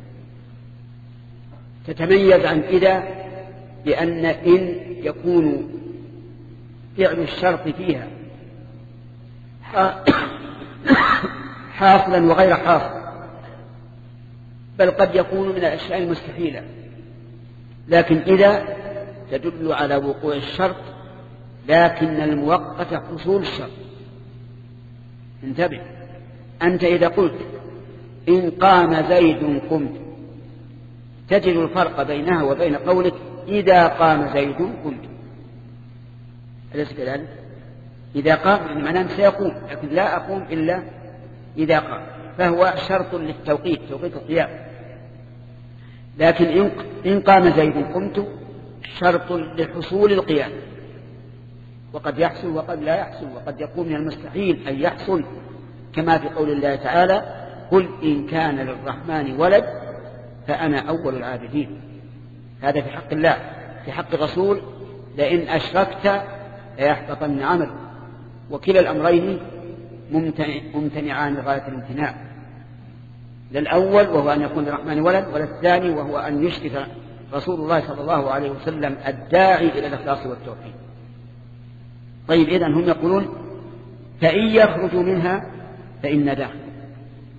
S1: تتميز عن إذا، لأن إن يكون فعل الشرط فيها حاصلا وغير حاصل، بل قد يكون من الأشياء المستحيلة. لكن إذا تدل على وقوع الشرط، لكن المؤقت حصول الشرط. انتبه، أنت إذا قلت إن قام زيد قمت، تجد الفرق بينها وبين قولك إذا قام زيد قمت. أليس كذلك؟ إذا قام معناه سيقوم، لكن لا أقوم إلا إذا قام، فهو شرط للتوقيت، توقيت القيام. لكن إن قام زيد قمت شرط لحصول القيام، وقد يحصل وقد لا يحصل، وقد يكون من المستحيل أن يحصل، كما في قول الله تعالى قل إن كان للرحمن ولد فأنا أول العابدين. هذا في حق الله. في حق الرسول لئن أشركت ليحبطن عمل. وكلا الأمرين ممتنعان غاية الامتناع، للأول وهو أن يكون للرحمن ولد، وللثاني وهو أن يشرك رسول الله صلى الله عليه وسلم الداعي إلى الإخلاص والتوحيد. طيب، إذن هم يقولون فإن يخرجوا منها فإن داخل،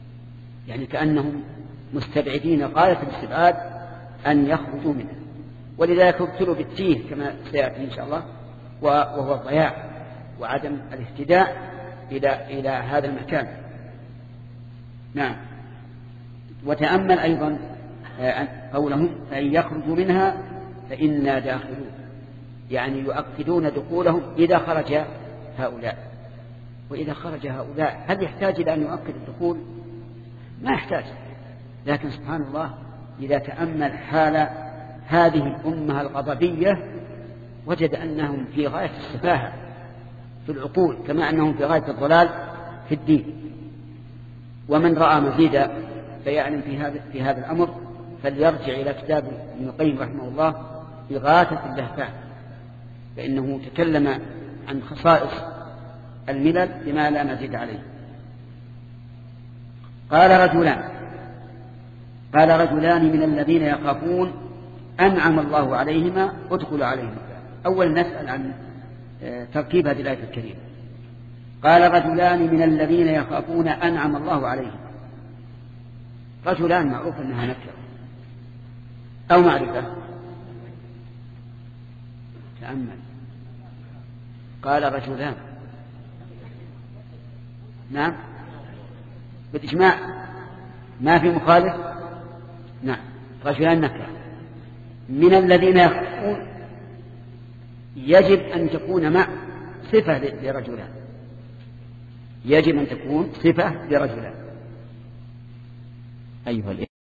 S1: يعني كأنهم مستبعدين غاية الاستبعاد أن يخرجوا منها. ولذلك ابتلوا بالتيه كما سيأتي إن شاء الله، وهو الضياع وعدم الاهتداء إلى إلى هذا المكان. نعم. وتأمل أيضا قولهم فإن يخرجوا منها فإنا داخلون، يعني يؤكدون دخولهم إذا خرج هؤلاء. وإذا خرج هؤلاء هل يحتاج إلى أن يؤكد الدخول؟ ما يحتاج. لكن سبحان الله إذا تأمل حال هذه الأمة الغضبية وجد أنهم في غاية السفاهة في العقول كما أنهم في غاية الضلال في الدين. ومن رأى مزيدا فيعلم في هذا في هذا الأمر فليرجع إلى كتاب ابن القيم رحمه الله إغاثة اللهفان، فإنه تكلم عن خصائص الملل بما لا مزيد عليه. قال رجلان قال رجلان من الذين يخافون أنعم الله عليهما ادخلوا عليهم. أول نسأل عن تركيب هذه الآية الكريمة. قال رجلان من الذين يخافون أنعم الله عليهم. رجلان معروف أنها نكرة أو معرفة. تأمل. قال رجلان، نعم بالإجماع ما في مخالف. نعم رجلان نكرة. من الذين يخافون يجب أن تكون مع صفة لرجلان، يجب أن تكون صفة لرجلان. أيها